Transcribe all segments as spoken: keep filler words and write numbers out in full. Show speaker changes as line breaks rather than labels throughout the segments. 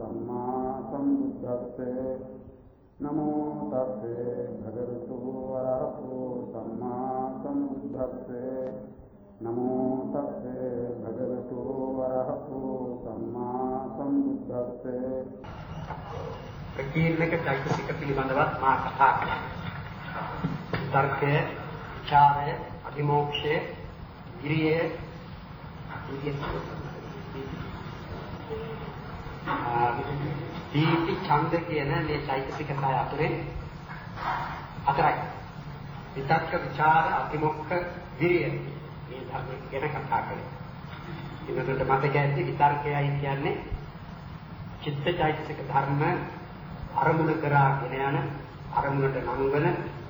සම්මා සම්බුද්දස්සේ නමෝ තස්සේ භගවතු වරහතෝ සම්මා සම්බුද්දස්සේ නමෝ තස්සේ භගවතු වරහතෝ සම්මා සම්බුද්දස්සේ
ප්‍රකීර්ණක චෛතසික පිළිබඳව මා කතා කළා. තර්කය, විචාරය, අභිමෝක්ෂය, විරිය, දීපි ඡන්ද කියන මේ චෛතසික කය අතරේ හතරයි. විතක්ක, විචාර, අභිමෝක්ෂ, විරිය මේ ධර්ම ගැන කතා කළේ. ඉන්නකොට මතක ඇති විතර්කයයි කියන්නේ චිත්ත චෛතසික ධර්ම අරමුණ කරාගෙන යන අරමුණට නංවන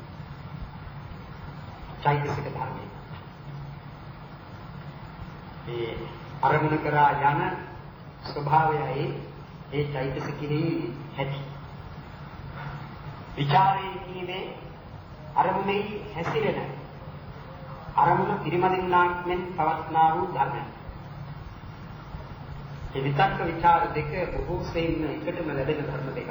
චෛතසික ධර්මයි. ඒ අරමුණ කරා යන ස්වභාවයයි ඒ චෛතසිකෙහි ඇති. විචාරයේ කියන්නේ අරමුණේ හැසිරෙන අරමුණ පිරිමදින්නාක් මෙන් පවත්නා වූ ධර්මයි. ඒ විතක්ක විචාර දෙක බොහෝ සෙයින් එකටම ලැබෙන ධර්ම දෙකක්.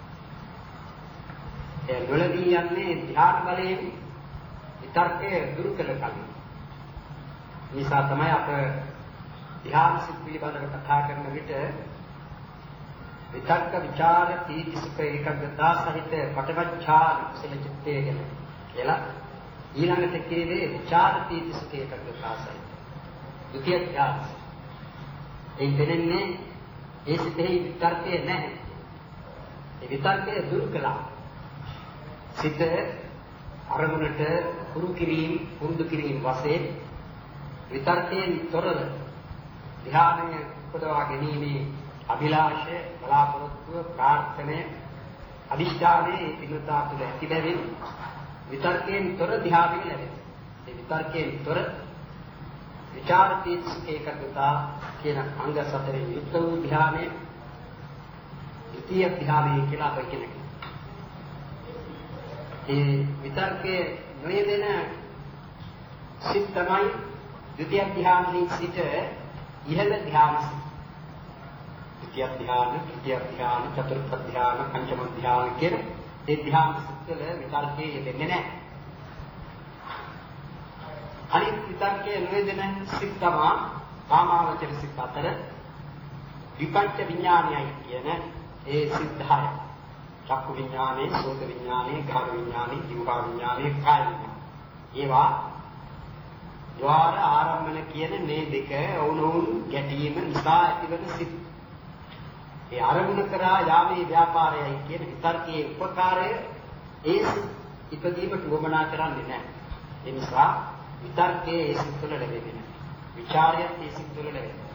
ඒ වලදී යන්නේ ධ්‍යාන බලයෙන් විතර්කය දුරු කළ කලින්. නිසා තමයි අප ධ්‍යාන සිත් පිළිබඳව කතා කරන විට විතක්ක විචාර තීතිසුක ඒකග්ගතා සහිත පටවච්ඡාන කුසල චිත්තය ගැන කියලා ඊළඟට කියවේ විචාර තීතිසුක ඒකග්ගතා සහිත ද්විතිය ධ්‍යාන. ඒ දෙන්නේ ඒ සිතෙහි විතර්කය නැහැ. ඒ විතර්කය දුරු කළා. සිත අරමුණට පුරු කිරීම පුරුදු කිරීම වශයෙන් විතර්කයෙන් තොරව ධ්‍යානය උපදවා ගැනීමේ අභිලාෂය, බලාපොරොත්තුව, ප්‍රාර්ථනය, අදිෂ්ඨානයේ පිණුතා තුළ ඇති බැවින් විතර්කයෙන් තොර ධ්‍යානය ලැබෙනවා. ඒ විතර්කයෙන් තොර විචාරතීත්සික ඒකග්ගතා කියන අංග සතරෙන් යුක්ත වූ ධ්‍යානය ද්විතීය ධ්‍යානය කියලා අපි කියනවා. ඒ විතර්කයේ නොයෙදෙන සිත් තමයි ද්විතීය ධ්‍යානයේ සිට ඉහළ ධ්‍යාන. ද්විතීය ධ්‍යාන, තෘතීය ධ්‍යාන, චතුර්ථ ධ්‍යාන, පංචම ධ්‍යාන කියන ඒ ධ්‍යාන සිත්වල විතර්කයේ යෙදෙන්නේ නැහැ. අනිත් විතර්කයේ නොයෙදෙන සිත් තමයි කාමාවචර සිත් අතර විපංච විඥානයයි කියන ඒ සිද්ධාය. චක්කු විඥානේ, සෝත විඥානේ, ගාන විඥානේ, ජීවා විඥානේ, කාය විඥානේ. ඒවා ద్వාර ආරම්භන කියන මේ දෙක වුණුන් ගැටීම නිසා ඇතිවන සිත්. ඒ ආරම්භන කරා යාමේ ව්‍යාපාරයයි කියන විතර්කයේ උපකාරය ඒ ඉදීමට වමනා කරන්නේ නැහැ. ඒ නිසා විතර්කයේ ඒ සිත් වල ලැබෙන්නේ නැහැ. විචාරයත් ඒ සිත් වල ලැබෙනවා.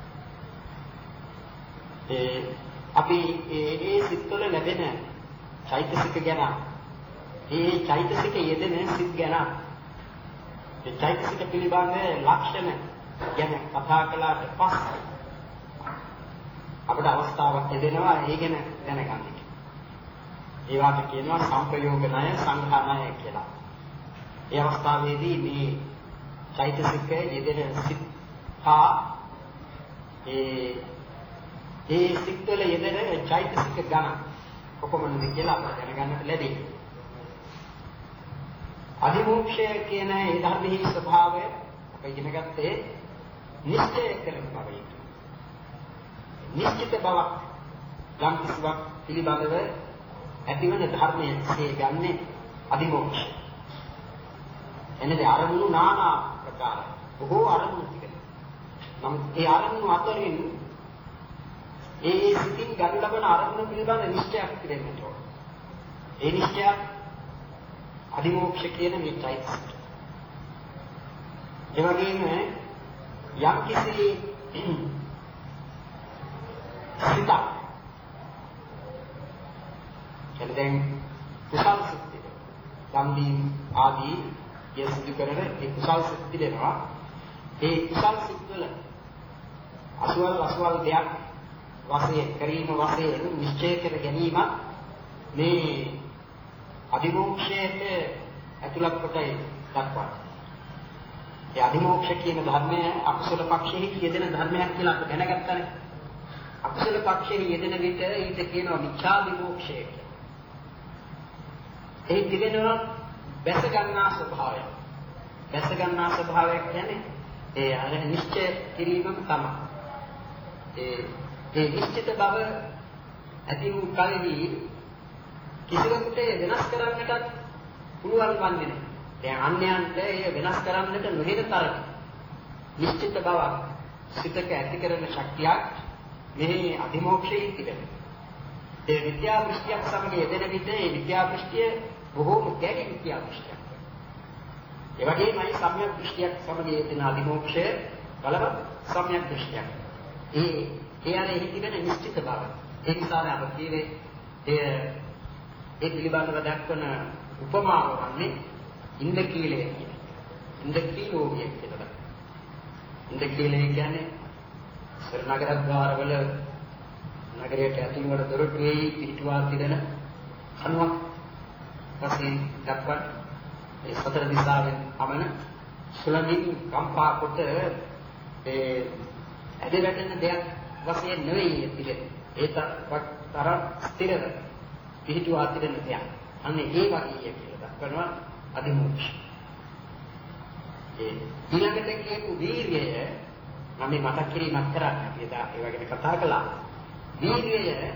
ඒ අපි ඒ ඒ සිත් වල ලැබෙන චෛතසික ගැන ඒ චෛතසික යෙදෙන සිත් ගැන ඒ චෛතසික පිළිබඳ ලක්ෂණ ගැන කතා කළාට පස්සේ අපට අවස්ථාවක් ලැබෙනවා ඒ ගැන දැනගන්න. ඒවට කියනවා සංපයෝග ණය, සංඝා ණය කියලා. ඒ අවස්ථාවේදී මේ චෛතසික යෙදෙන සිත් හා ඒ ඒ සිත්වල යෙදෙන චෛතසික ගණ කොපමණද කියලා අපට දැනගන්නට ලැබෙයි. අධිමෝක්ෂය කියන ඒ ධර්මයේ ස්වභාවය අපි ඉගෙන ගත්තේ නිශ්චය කරන බවයි. නිශ්චිත බවක් යම් කිසිවක් පිළිබඳව ඇතිවන ධර්මයේ ඒ ගන්නේ අධිමෝක්ෂය. එන්නේ අරමුණු নানা ප්‍රකාර බොහෝ අරමුණු තිබෙනවා. නමුත් ඒ අරමුණු අතරින් ඒ සිතින් ගනු ලබන අරමුණු පිළිබඳ නිශ්චයක් තිබෙන්න ඕන. ඒ නිශ්චය අධිමෝක්ෂ කියන මේ චෛතසික. ඒ වගේම යම් කිසි සිතක් එතෙන් කුසල් සිත් සම්දීන් ආදී යසිත කරන ඒ කුසල් සිත් තිබෙනවා. ඒ කුසල් සිත් වල අසවල් අසවල් දෙයක් වශයෙන් කිරීම වශයෙන් නිශ්චය කර ගැනීම මේ අධිමෝක්ෂයට ඇතුළත් කොටයි දක්වන්නේ. ඒ අධිමෝක්ෂ කියන ධර්මය අකුසල පක්ෂයේ යෙදෙන ධර්මයක් කියලා අපි දැනගත්තානේ. අකුසල පක්ෂයේ යෙදෙන විට ඊට කියනවා මිච්ඡා විමෝක්ෂය කියලා. ඒ තිබෙනවා බැස ගන්නා ස්වභාවය. බැස ගන්නා ස්වභාවය කියන්නේ ඒ අර නිශ්චය කිරීමම තමයි. ඒ ඒ නිශ්චිත බව ඇති වූ කලෙහි කිසිවෙකුට වෙනස් කරන්නටත් පුළුවන් වන්නේ නැහැ. දැන් අන්‍යයන්ට ඒ වෙනස් කරන්නට නොහෙන තරම නිශ්චිත බවක් සිතක ඇති කරන ශක්තියක් මෙහි අධිමෝක්ෂයේ තිබෙනවා. ඒ විද්‍යා දෘෂ්ටියක් සමග යෙදෙන විට ඒ විද්‍යා දෘෂ්ටිය බොහෝම ගැටි විද්‍යා දෘෂ්ටියක්. ඒ වගේමයි සම්‍යක් දෘෂ්ටියක් සමග යෙදෙන අධිමෝක්ෂය බලවත් සම්‍යක් දෘෂ්ටියක්. ඒ ඒ අර එහි තිබෙන නිශ්චිත බව. ඒ නිසා අප කියන්නේ ඒ ඒ පිළිබඳව දක්වන උපමාව වන්නේ ඉන්ද්‍රකීලය කියන. ඉන්ද්‍රකීලෝගිය කියලා. ඉන්ද්‍රකීලය කියන්නේ නගර ద్వාරවල නගරයට ඇතුළු වන දොරටුවේ පිටුවා තිබෙන කණුවක් වශයෙන් දක්වන ඒ සතර දිශාවෙන් පමණ සුළඟින් කම්පා කොට ඒ ඇදවැටෙන දෙයක් වශයෙන් නෙවෙයි තිබෙන්නේ. ඒ තරම් ස්ථිරව පිටුවා තිබෙන දෙයක්. අන්න ඒ වගේ කියලා දක්වනවා අධිමෝක්ෂ. ඒ ඊළඟට කියපු වීර්යය මම මතක් කිරීමක් කරන්න අපි එදා ඒ වගේ කතා කළා. වීර්යය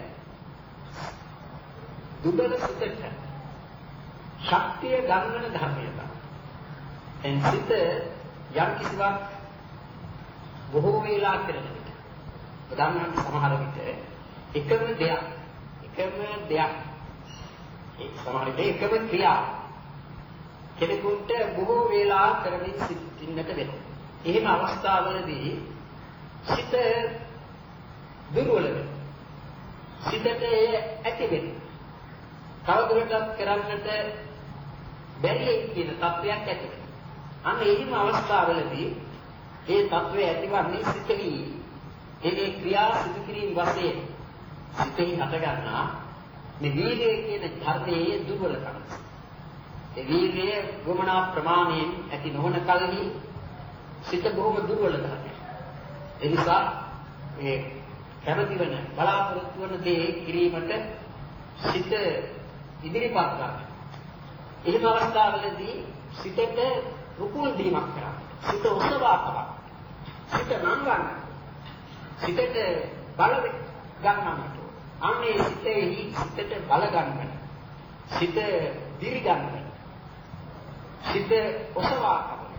දුබල සිතට ශක්තිය ගන්නන ධර්මයක්. එන් සිත යම් කිසිවක් බොහෝ වේලා කරන විට උදාහරණයක් සමහර විට එකම දෙයක් එකම දෙයක් ඒ සමහර විට එකම ක්‍රියාව කෙනෙකුට බොහෝ වේලා කරමින් සිටින්නට වෙනවා. එහෙම අවස්ථාවලදී සිත දුර්වල වෙනවා. සිතට ඇති වෙනවා. කවදාවත් කරන්නට බැරි කියන තත්වයක් ඇති වෙනවා. අන්න එහෙම අවස්ථාවලදී ඒ තත්වය ඇතිවන්නේ සිතෙහි ඒ ක්‍රියා සිදු කිරීම වශයෙන් සිතෙහි හට ගන්නා මේ වීර්යය කියන ධර්මයේ දුර්වලකම. ඒ වීර්යය ගමනා ප්‍රමාණයෙන් ඇති නොවන කලෙහි සිත බොහොම දුර්වල ධර්මයක්. ඒ නිසා මේ කැමති වෙන බලාපොරොත්තු වන දේ කිරීමට සිත ඉදිරිපත් කරනවා. එහෙම අවස්ථාවලදී සිතට රුකුල් දීමක් කරනවා. සිත උසවා කරනවා. සිත නංගන්න. සිතට බල ගන්නට. අන්නේ සිතෙහි සිතට බල ගන්න. සිත දිරි ගන්න. සිත උසවා කරනවා.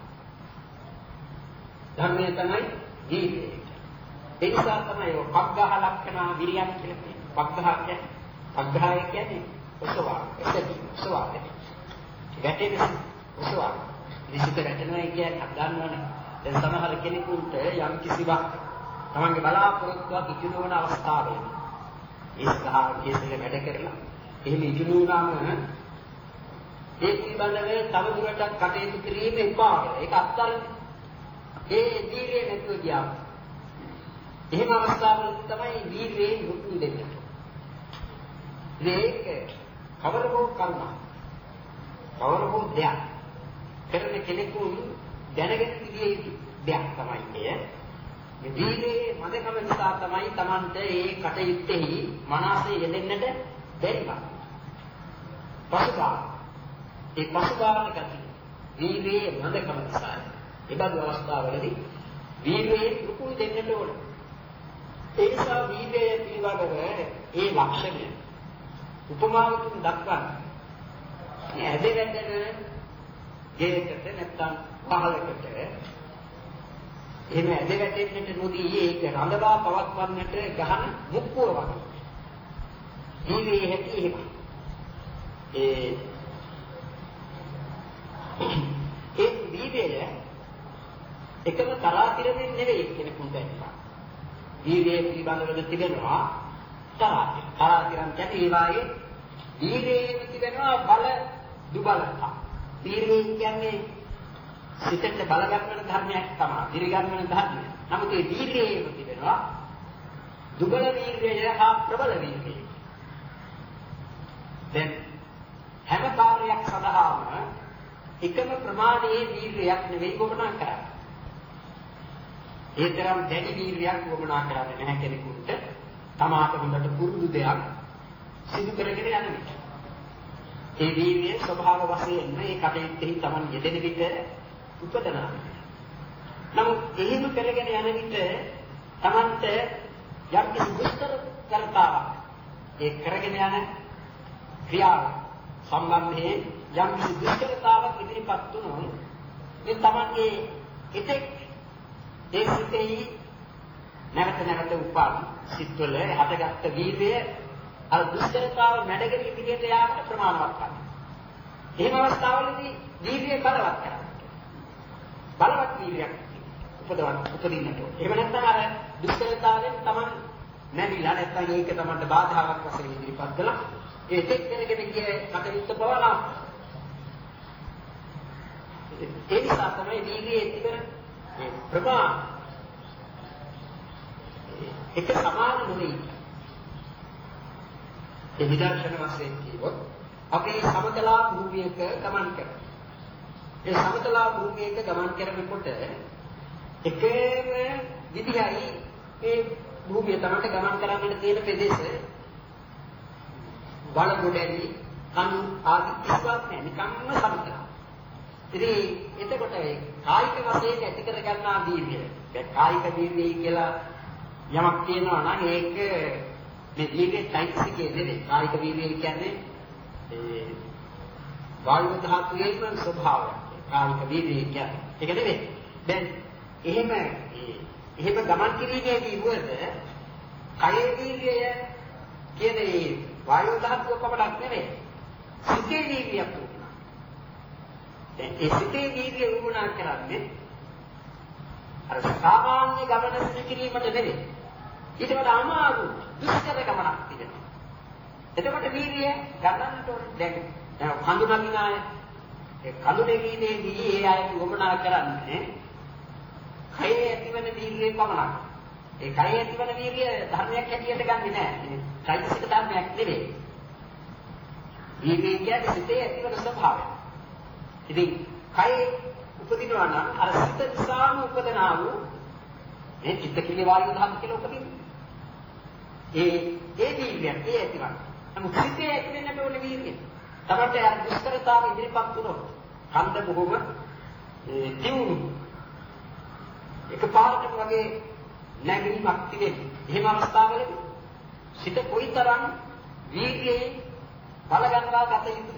ධර්මය තමයි ජීවිතය. ඒ නිසා තමයි ඔය පග්ඝහ ලක්ෂණ විරියක් කියලා කියන්නේ. පග්ඝහ කියන්නේ පග්ඝහය කියන්නේ උසවා. එසකි උසවා. වැටෙන උසවා. විසිත වැටෙනවා කියන්නේ අදන්නවනේ. දැන් සමහර කෙනෙකුට යම් කිසිවක් තමන්ගේ බලාපොරොත්තුවක් ඉදිරි වන අවස්ථාවේදී ඒ සඳහා කේසල වැඩ කරලා එහෙම ඉදිරි වුණාම ඒ පිළිබඳව තව දුරටත් කටයුතු කිරීම එපා. ඒක අත්තරයි. ඒ වීර්යය නැතුව ගියා. එහෙම අවස්ථාවල තමයි වීර්යයෙන් රුකුල් දෙන්නේ. මේක කවර හෝ කරුණා. කවර හෝ දෙයක් කරන කෙනෙකු දැනගෙන ඉන්නේ දෙයක් තමයි එය. මේ වීර්යයේ මදකම නිසා තමයි Tamante ඒ කටයුත්තේහි මනසේ යෙදෙන්නට බැරි වක්. පසුබා ඒ පසුබාන ගතිය වීර්යයේ මදකම නිසා ඒබඳු අවස්ථාවලදී වීර්යයෙන් රුකුල් දෙන්නට ඕන. ඒ නිසා වීර්යය පිළිබඳව ඒ ලක්ෂණය උපමාවකින් දක්වන්නේ. මේ ඇදෙවැටෙන ගේකට නැත්තම් පහලකට එහෙම ඇදෙවැටෙන්නට නොදී ඒක රඳවා පවත්වන්නට ගහන මුක්කුව වගේ. වීර්යය හැටි එහෙම. ඒ ඒ වීර්යය එකම තරාතිරමින් නෙවෙයි කෙනෙකුට දැක්කා. වීර්යය පිළිබඳව තිබෙනවා තරාතිර. තරාතිරම් කියන්නේ ඒ වායේ වීර්යයේ තිබෙනවා බල දුබලතා. වීර්යය කියන්නේ සිතට බල ගන්න ධර්මයක් තමයි. දිරි ගන්න ධර්මයක්. නමුත් ඒ වීර්යයේ තිබෙනවා දුබල වීර්යය හා ප්‍රබල වීර්යය. දැන් හැම කාර්යයක් සඳහාම එකම ප්‍රමාණයේ වීර්යයක් නෙවෙයි වමනා කරන්නේ. ඒ තරම් දැඩි වීර්යයක් වමනා කරන්නේ නැහැ කෙනෙකුට. තමාට හොඳට පුරුදු දෙයක් සිදු කරගෙන යන විට ඒ වීර්යයේ ස්වභාව වශයෙන් මේ කටයුත්තේ තමන් යෙදෙන විට උපදනවා. නමුත් එහෙම කරගෙන යන විට තමන්ට යම් කිසි දුෂ්කර කරතාවක් ඒ කරගෙන යන ක්‍රියාව සම්බන්ධයෙන් යම් කිසි දුෂ්කරතාවක් ඉදිරිපත් වුණොත් ඒ තමන්ගේ එතෙක් ඒ සිතෙහි නැවත නැවත උපන් සිත්වල හටගත්ත වීර්යය අර දුෂ්කරතාව මැඩගෙන ඉදිරියට යාමට ප්‍රමාණවත් කරනවා. එහෙම අවස්ථාවලදී වීර්යය බලවත් කරනවා. බලවත් වීර්යයක් උපදවන්න උපදින්නට. එහෙම නැත්නම් අර දුෂ්කරතාවෙන් තමන් නැමිලා නැත්නම් ඒක තමන්ට බාධාවක් වශයෙන් ඉදිරිපත් කළා. ඒ එතෙක් කරගෙන ගිය කටයුත්ත පවරා. ඒ නිසා තමයි වීර්යයේ තිබෙන මේ ප්‍රමාණ එක සමාන නොවේ. ඒ විදර්ශන වශයෙන් කියවොත් අපි සමතලා භූමියක ගමන් කරනවා. ඒ සමතලා භූමියක ගමන් කරනකොට එකම විදිහයි ඒ භූමිය තමයි ගමන් කරන්නට තියෙන ප්‍රදේශය වල ගොඩැලි කන් ආදී කිසිවක් නැහැ. නිකම්ම සමතලා. ඉතින් එතකොට කායික වශයෙන් ඇති කර ගන්නා වීර්යය. ඒ කායික වීර්යය කියලා යමක් තියෙනවා නම් ඒක මේ වීර්යයේ චෛතසිකයේ නෙවෙයි. කායික වීර්යය කියන්නේ ඒ වායු ධාතුවේම ස්වභාවය. කායික වීර්යය කියන්නේ. ඒක නෙවෙයි. දැන් එහෙම එහෙම ගමන් කිරීමේදී වුවද කයේ වීර්යය කියන ඒ වායු ධාතුව පමණක් නෙවෙයි. සිතේ වීර්යයක් උනා. දැන් ඒ සිතේ වීර්යය උනා කරන්නේ අර සාමාන්‍ය ගමන සිදු කිරීමට නෙවෙයි. ඊට වඩා අමාරු දුෂ්කර ගමනක් තිබෙනවා. එතකොට වීර්යය ගන්නට ඕනේ. දැන් හඳුනගින අය ඒ කඳුනගීමේදී ඒ අය වමනා කරන්නේ කයේ ඇතිවන වීර්යය පමණක්. ඒ කයේ ඇතිවන වීර්යය ධර්මයක් හැටියට ගන්නෙ නෑ. මේ චෛතසික ධර්මයක් නෙවෙයි. වීර්යය කියන්නේ සිතේ ඇතිවන ස්වභාවය. ඉතින් කයේ උපදිනවා නම් අර සිත නිසාම උපදනා වූ මේ චිත්ත කිලි වායු ධාතු කියලා උපදින්නේ. ඒ ඒ වීර්යය ඒ ඇතිවන. නමුත් සිතේ ඇතිවෙන්නට ඕන වීර්යය. තමන්ට අර දුෂ්කරතාව ඉදිරිපත් වුණොත් කන්ද බොහොම ඒ දියුණු එකපාරටම වගේ නැගීමක් තිබෙන්නේ. එහෙම අවස්ථාවලදී සිත කොයිතරම් වීර්යයෙන් බල ගන්නවා ගත යුතුද?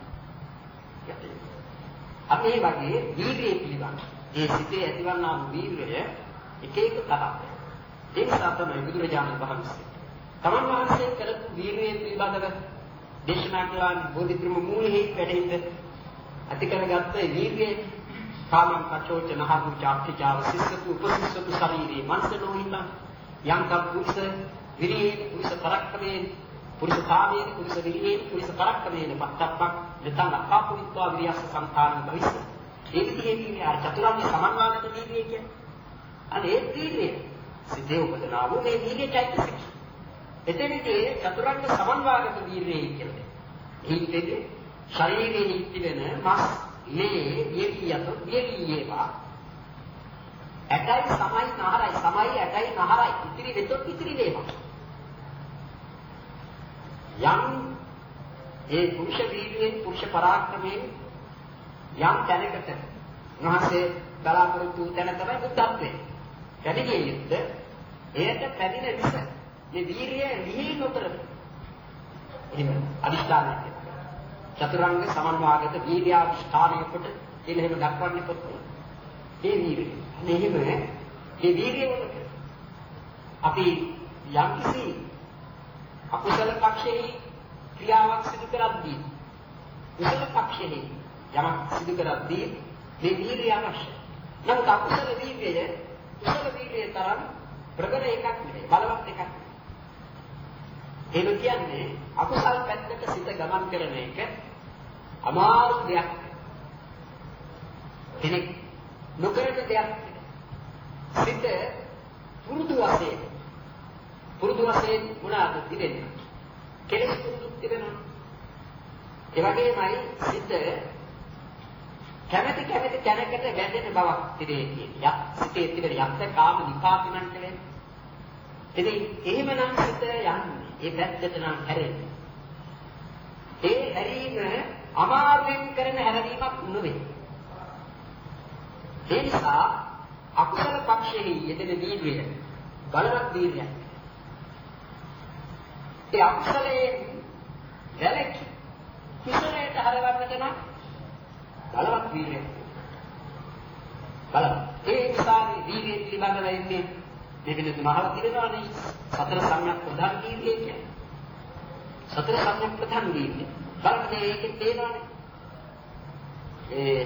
අපි මේ වගේ වීර්යය පිළිබඳ ඒ සිතේ ඇතිවන්නා වූ වීර්යය එක එක තරම්. ඒ නිසා තමයි බුදුරජාණන් වහන්සේ තමන් වහන්සේ කරපු වීර්යය පිළිබඳව දේශනා කළා බෝධිත්‍රම මූලෙහි වැඩෙන්න ඇති කරගත්ත වීර්යය කාමං කචෝච නහතු චාක්ඛිචාව සිස්සතු උපසිස්සතු ශරීරේ මනසනෝහිත යම් කප්පුස විරියේ පුරුෂ පරක්කමේ පුරුෂ කාමයේ පුරුෂ විරියේ පුරුෂ පරක්කමේ පත්තප්පක් දෙතන අපාපුරිත්වා විරියස්ස සංඛාරං භවිස්ස. ඒ විදිහේ කියන්නේ අර චතුරාර්ය සමන්වාගත වීර්යය කියන්නේ. අනේ ඒ වීර්යය සිතේ උපදනා වූ මේ වීර්ය චෛතසික. එතනදී චතුරාර්ය සමන්වාගත වීර්යය කියන්නේ. ඒකෙදී ශරීරයේ තිබෙන මස් මේ යෙකියත යෙකියේවා ඇටයි සමයි නහරයි සමයි ඇටයි නහරයි ඉතිරි වෙතොත් ඉතිරි වේවා යම් ඒ පුරුෂ වීර්යයෙන් පුරුෂ පරාක්‍රමයෙන් යම් තැනකට මහසේ බලාපොරොත්තු තැන තමයි බුද්ධත්වයේ වැඩිගේ යුද්ධ එයට පැමිණ විස මේ වීර්යය ලිහි නොතර එහෙම අදිස්ථානයක් චතුරාංග සමන්වාගත වීර්යාදිෂ්ඨානයකට කියන එහෙම දක්වන්නේ පොතේ. ඒ වීර්යය. අනේ එහෙම මේ වීර්යය වලට අපි යම්කිසි අකුසල පක්ෂයේ ක්‍රියාවක් සිදු කරද්දී කුසල පක්ෂයේ යමක් සිදු කරද්දී මේ වීර්යය අවශ්‍යයි. නමුත් අකුසල වීර්යය කුසල වීර්යය තරම් ප්‍රබල එකක් නෙවෙයි බලවත් එකක්. ඒක කියන්නේ අකුසල පැත්තට සිත ගමන් කරන එක අමාරු දෙයක්. කෙනෙක් නොකරන දෙයක්. සිත පුරුදු වශයෙන් පුරුදු වශයෙන් මොනවාද තිබෙන්නේ? කෙලෙස් පුරුදු තිබෙනවා. ඒ වගේමයි සිත කැමැති කැමැති තැනකට වැටෙන බවක් තිබෙන්නේ. යක් සිතේ තිබෙන යක්ෂ කාම විපාකිනන්ට වෙන. ඉතින් එහෙමනම් සිත යන්නේ. ඒ පැත්තට නම් හැරෙන්නේ. ඒ හැරීම අමාරුවෙන් කරන හැරීමක් නෙවෙයි. ඒ නිසා අකුසල පක්ෂයේ යෙදෙන වීර්යය බලවත් වීර්යයක්. ඒ අකුසලයේ වැලකි කුසලයට හරවන්නට නම් බලවත් වීර්යයක්. බලන්න. ඒ නිසා මේ වීර්යය පිළිබඳව ඉන්නේ දෙවියන් තුනහලා තිරනවානේ. සතර සම්‍යක් ප්‍රධාන වීර්යය කියන්නේ. සතර සම්‍යක් ප්‍රධාන වීර්යය. බලන්න මේකේ තේනවානේ. ඒ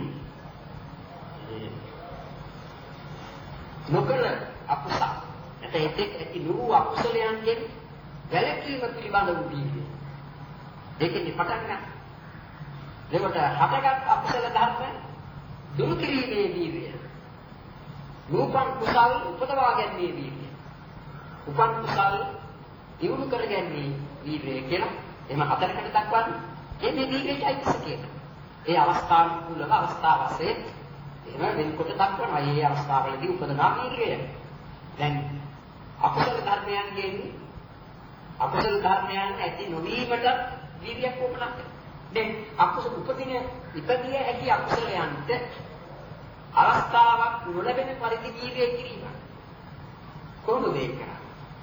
නොකල අකුසල. එතෙක් ඇති නුරු අකුසලයන්ගෙන් වැළකීම පිළිබඳ වූ වීර්යය. ඒකෙන් පටන් ගන්න. ඒකට හටගත් අකුසල ධර්ම දුරු කිරීමේ වීර්යය. නූපන් කුසල් උපදවා ගැනීමේ වීර්යය. උපන් කුසල් දියුණු කර ගැනීමේ වීර්යය කියලා එහෙම හතරකට දක්වන්නේ. එන්නේ වීර්යයයි කියන. ඒ අවස්ථානුකූලව අවස්ථාව වශයෙන් එහෙම වෙනකොට දක්වනවා. මේ අවස්ථාවලදී උපදනා වීර්යය. දැන් අකුසල ධර්මයන්ගෙන් අකුසල ධර්මයන් ඇති නොවීමට වීර්යයක් උපනක්. දැන් අකුසල උපදින ඉපදිය හැකි අකුසලයන්ට අවස්ථාවක් නොලැබෙන පරිදි වීර්යය කිරීම. කොහොමද ඒක කරන්නේ?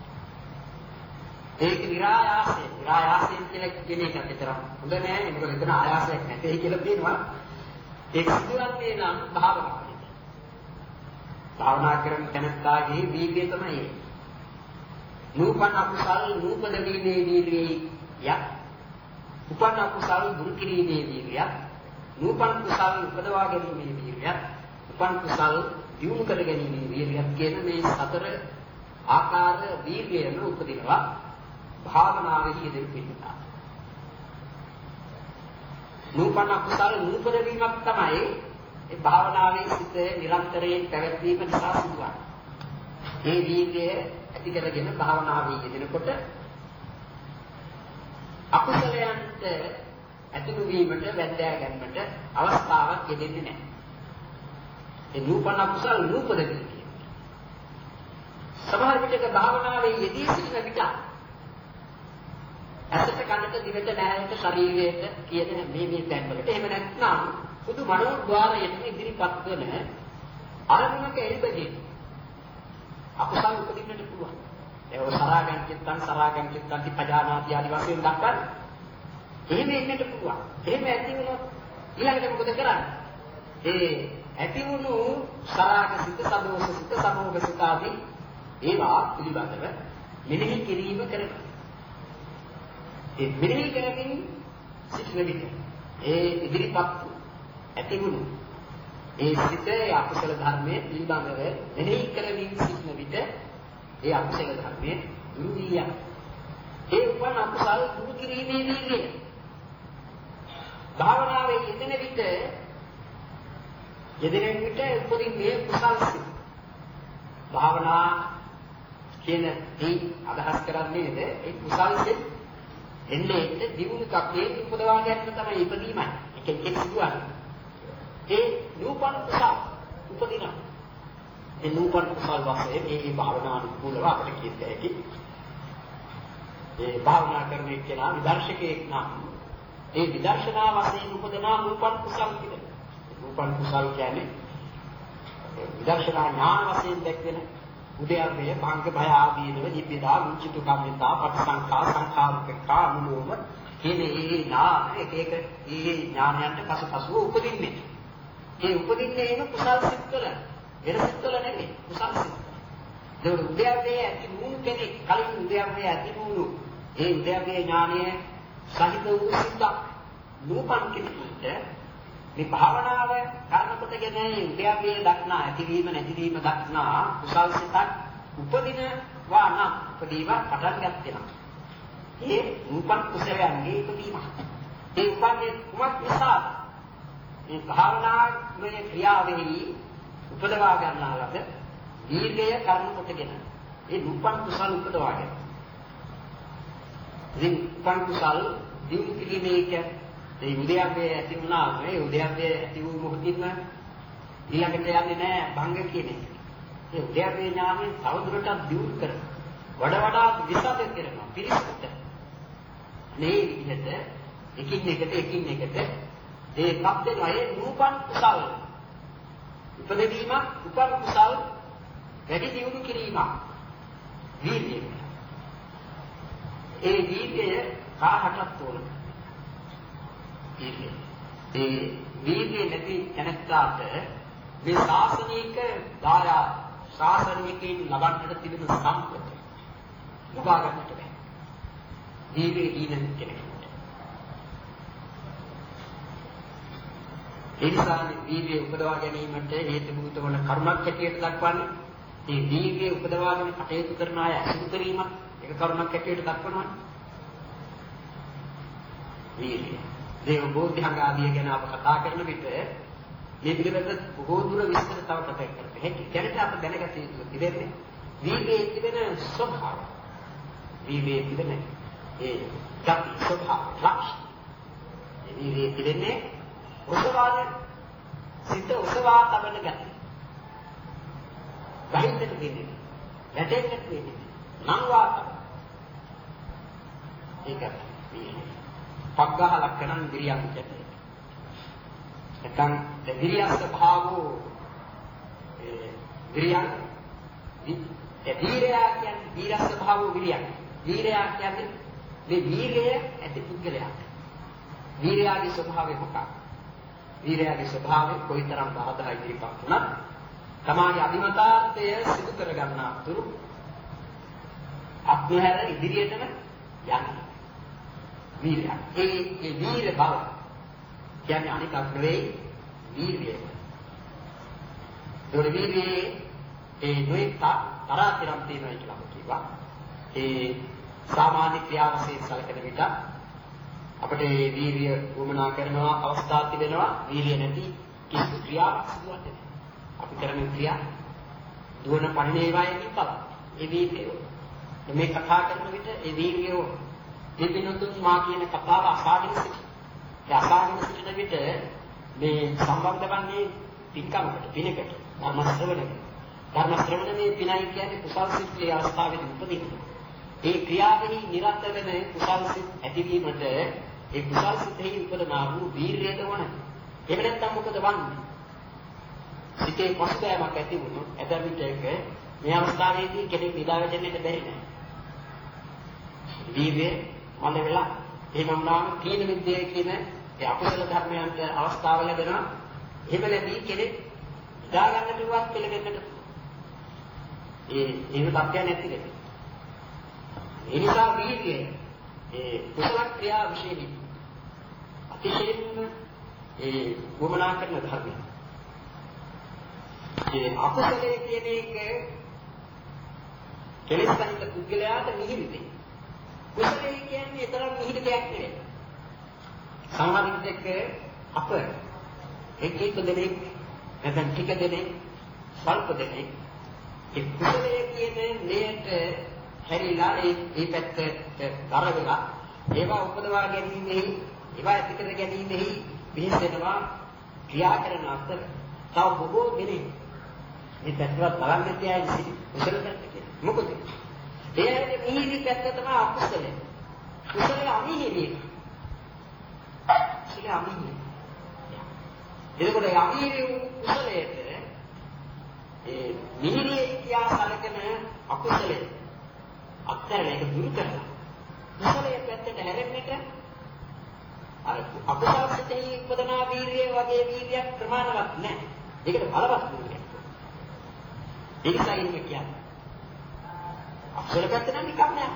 ඒක විරායාසයෙන් විරායාසයෙන් කියලා කියන එක විතරක් හොඳ නෑ. මොකද එතන ආයාසයක් නැtei කියලා කියනවා. ඒක සිදුවන්නේ නම් භාවනාවයි. භාවනා කරන තැනත්තාගේ වීර්යය තමයි ඒ. නූපන් අකුසල් නූපද වීමේ වීර්යය. උපන් අකුසල් දුරු කිරීමේ වීර්යය. නූපන් කුසල් උපදවා ගැනීමේ වීර්යය. උපන් කුසල් දියුණු කර ගැනීමේ වීර්යය කියන මේ සතර ආකාර වීර්යයම උපදිනවා භාවනාවේ යෙදෙන පිටුතා. නූපන් අකුසල් නූපද වීමක් තමයි ඒ භාවනාවේ සිට නිරන්තරයෙන් පැවැත්වීම නිසා සිදුවන්නේ. මේ වීර්යය ඇති කරගෙන භාවනාවේ යෙදෙනකොට අකුසලයන්ට ඇතුළු වීමට වැද්දෑ ගැනීමට අවස්ථාවක් ලැබෙන්නේ නැහැ. ඒ නූපන් අකුසල් නූපද වීම. සමහර විටක භාවනාවේ යෙදී සිටින විට ඇසට කනට දිවට නෑයට ශරීරයට කියන මේ මේ තැන්වලට එහෙම නැත්නම් පුදු මනෝද්වාරයෙන් ඉදිරිපත් වන අරමුණක එල්බදී අකුසල් උපදින්නට පුළුවන්. ඒක සරාගන් චිත්තං සරාගන් චිත්තං පජානාති ආදි වශයෙන් දක්වන එහෙම එන්නට පුළුවන්. එහෙම ඇති වුණොත් ඊළඟට මොකද කරන්නේ? ඒ ඇති වුණු සරාග සිත සදෝෂ සිත සමෝග සිත ආදී ඒවා පිළිබඳව මෙනෙහි කිරීම කරනවා. ඒ මෙනෙහි කරමින් සිටින විට ඒ ඉදිරිපත් ඇති වුණු ඒ සිතේ අකුසල ධර්මයේ පිළිබඳව මෙනෙහි කරමින් සිටින විට ඒ අකුසල ධර්මයේ දුරු විය. ඒ උපන් අකුසල දුරු කිරීමේ වීර්යය. භාවනාවේ යෙදෙන විට යෙදෙන විට උපරිමයේ කුසල් සිත්. භාවනා කියන ඒ අදහස් කරන්නේ ඒ කුසල් සිත් එන්නේ දිනුන කප්පේ උපදවා ගන්න තමයි ඉපදීමයි. එක එක සිදුවන්නේ. ඒ නූපන් කුසල් උපදිනවා. ඒ නූපන් කුසල් වශයෙන් මේ භාවනානුකූලව අපිට කියත හැකි. ඒ භාවනා කරන එක්කෙනා විදර්ශකයෙක් නම් ඒ විදර්ශනා වශයෙන් උපදනා නූපන් කුසල් කියන. නූපන් කුසල් කියන්නේ විදර්ශනා ඥාන වශයෙන් දැක්වෙන උදයන්මය භංග භය ආදීනව නිබ්බිදා මුචිතු කම්මිතා පටිසංඛා සංඛාරුක්කා අනුලෝම කියන ඒ ඥාන එක එක ඒ ඥානයන්ට පසුපසුව උපදින්නේ. ඒ උපදින්නේ එන කුසල් සිත්වල වෙන සිත්වල නෙමෙයි කුසල් සිත්. ඒක උදයන්මය ඇති වුණු කෙනෙක් කලින් උදයන්මය ඇති වුණු ඒ උදයන්මය ඥානය සහිත වූ සිතක් නූපන් කෙනෙකුට මේ භාවනාව කරන කොටගෙන උද්‍යාපේ දක්නා ඇතිවීම නැතිවීම දක්නා කුසල් සිතක් උපදිනවා නම් උපදීම පටන් ගන්නවා. ඒ නූපන් කුසලයන්ගේ ඉපදීම. ඒ උපන්නේ කුමක් නිසා? මේ භාවනාවේ ක්‍රියාවෙහි උපදවා ගන්නා ලද දීර්ඝය කරන කොටගෙන ඒ නූපන් කුසල උපදවා ගන්න. ඉතින් උපන් කුසල් දිනු කිරීමේ ඒ උද්‍යාපේ ඇති වුණා මේ උද්‍යාපේ ඇති වූ මොහොතින්ම ඊළඟට යන්නේ නැහැ භංග කියන එක. ඒ උද්‍යාපේ ඥානෙ තවදුරටත් දියුණු කරනවා. වඩා වඩාත් විසද කරනවා පිරිසුදුට. මේ විදිහට එකින් එකට එකින් එකට ඒකත් වෙනවා ඒ නූපන් කුසල්. උපදවීම උපන් කුසල් වැඩි දියුණු කිරීම. වීර්යය. ඒ වීර්යය කාහටත් ඕන. වීර්යය. ඒ වීර්යය නැති තැනට මේ ශාසනික දායා ශාසනිකයෙන් ලබන්නට තිබෙන සම්පත ලබා ගන්නට බැහැ. වීර්යය දීන කෙනෙකුට. ඒ නිසා වීර්යය උපදවා ගැනීමට හේතු භූත වන කරුණක් හැටියට දක්වන්නේ. මේ වීර්යය උපදවාගෙන කටයුතු කරන අය අසුරු කිරීමක් එක කරුණක් හැටියට දක්වනවා. වීර්යය. දේව බෝධිංග ආදී ගැන අප කතා කරන විට මේ පිළිවෙත බොහෝ දුර විස්තර තව කතා කරන්න. හැකි දැනට අප දැනගත යුතු තිබෙන්නේ වීර්යයේ තිබෙන ස්වභාවය. වීර්යයේ තිබෙන ඒ ගති ස්වභාව ලක්ෂණ. ඒ වීර්යයේ තිබෙන්නේ ඔසවාන සිත ඔසවා තබන ගති. ගහින්නට දෙන්නේ. වැටෙන්නට දෙන්නේ. නංවා තබන. ඒක වීර්යය. පග්ගහ ලක්ෂණං විරියං උච්චතේ. නැත්නම් විරියස්ස භාවෝ ඒ විරියං ඒ වීරයා කියන්නේ වීරස්ස භාවෝ විරියං. වීරයා කියන්නේ මේ වීරය ඇති පුද්ගලයා. වීරයාගේ ස්වභාවය මොකක්ද? වීරයාගේ ස්වභාවය කොයිතරම් බාධා ඉදිරිපත් වුණත් තමාගේ අධිමතාර්ථය සිදු කර ගන්නා තුරු අත්හැර ඉදිරියටම යන්නේ. වීරය. ඒ ඒ වීර බව කියන්නේ අනික නෙවෙයි වීර්යය. ඒ වීර්යයේ ඒ නොඑක තරාතිරම් තියෙනවා කියලා කිව්වා. ඒ සාමාන්‍ය ක්‍රියාවසේ සැලකෙන විට අපිට මේ වීර්ය වමනා කරනවා අවස්ථා තිබෙනවා. වීර්ය නැති කිසි ක්‍රියාවක් සිදුවන්නේ නැහැ. අපි කරන ක්‍රියා දුවන පන්නේ වයින් බලන්න. ඒ වීර්යය මේ කතා කරන විට ඒ වීර්යය දෙපිනුතුන් මා කියන කතාව අසාගෙන සිටිනවා. ඒ අසාගෙන සිටින විට මේ සම්බන්ධ වන්නේ පින්කමකට, පිනකට, ධර්ම ශ්‍රවණයට. ධර්ම ශ්‍රවණයේ පිනයි කියන්නේ කුසල් සිත්යේ අවස්ථාවේදී උපදින. ඒ ක්‍රියාවෙහි නිරත වෙන කුසල් සිත් ඇතිවීමට ඒ කුසල් සිතෙහි උපදනා වූ වීර්යයද වන. එහෙම නැත්නම් මොකද වන්නේ? සිතේ පසුබෑමක් ඇති වුණොත් එතන විටක මේ අවස්ථාවේදී කෙනෙක් නිදා වැටෙන්නට බැරි නෑ. වීර්යය මන වෙලා එහෙම වුණාම තීන විද්‍යාව කියන ඒ අකුසල ධර්මයන්ට අවස්ථාව ලැබෙනවා. එහෙම නැති කෙනෙක් දා ගන්නට වත් පිළිගන්නට ඒ එහෙම තත්ත්වයක් නැති කෙනෙක්. ඒ නිසා වීර්යය ඒ කුසල ක්‍රියා විශේෂයි. අතිශයින්ම ඒ වමනා කරන ධර්මය. ඒ අකුසලයේ කියන එක කෙලෙස් සහිත පුද්ගලයාට මිහිරි දෙයක්. කුසලයේ කියන්නේ තරම් මිහිරි දෙයක් නෙවෙයි. සමාධිත් එක්ක අප එක එක දෙනෙක් නැත්නම් ටික දෙනෙක් ස්වල්ප දෙනෙක් ඒ කුසලයේ කියන්නේ මෙයට හැරිලා ඒ මේ පැත්තට කරවලා ඒවා උපදවා ගැනීමෙහි ඒවා ඇති කර ගැනීමෙහි විහිදෙනවා ක්‍රියා කරන අතර තව බොහෝ දෙනෙක් මේ පැත්තට බලන්න තියයි කුසල පැත්ත කියන්නේ. මොකද ඒ මිහිරි පැත්ත තමයි අකුසලය. කුසලය අමිහිරි. කුසලය අමිහිරි. එතකොට අමිහිරි කුසලයට ඒ මිහිරි කියා සැලකෙන අකුසලය අත්හැරලා ඒක දුරු කරලා කුසලයේ පැත්තට හැරෙන්නට අර අකුසල සිතෙහි උපදනා වීර්යය වගේ වීර්යයක් ප්‍රමාණවත් නැහැ. ඒකට බලවත් වීර්යයක්. ඒකයි ඉන්නේ කියන්නේ. අකුසල පැත්ත නම් නිකම් නෑ.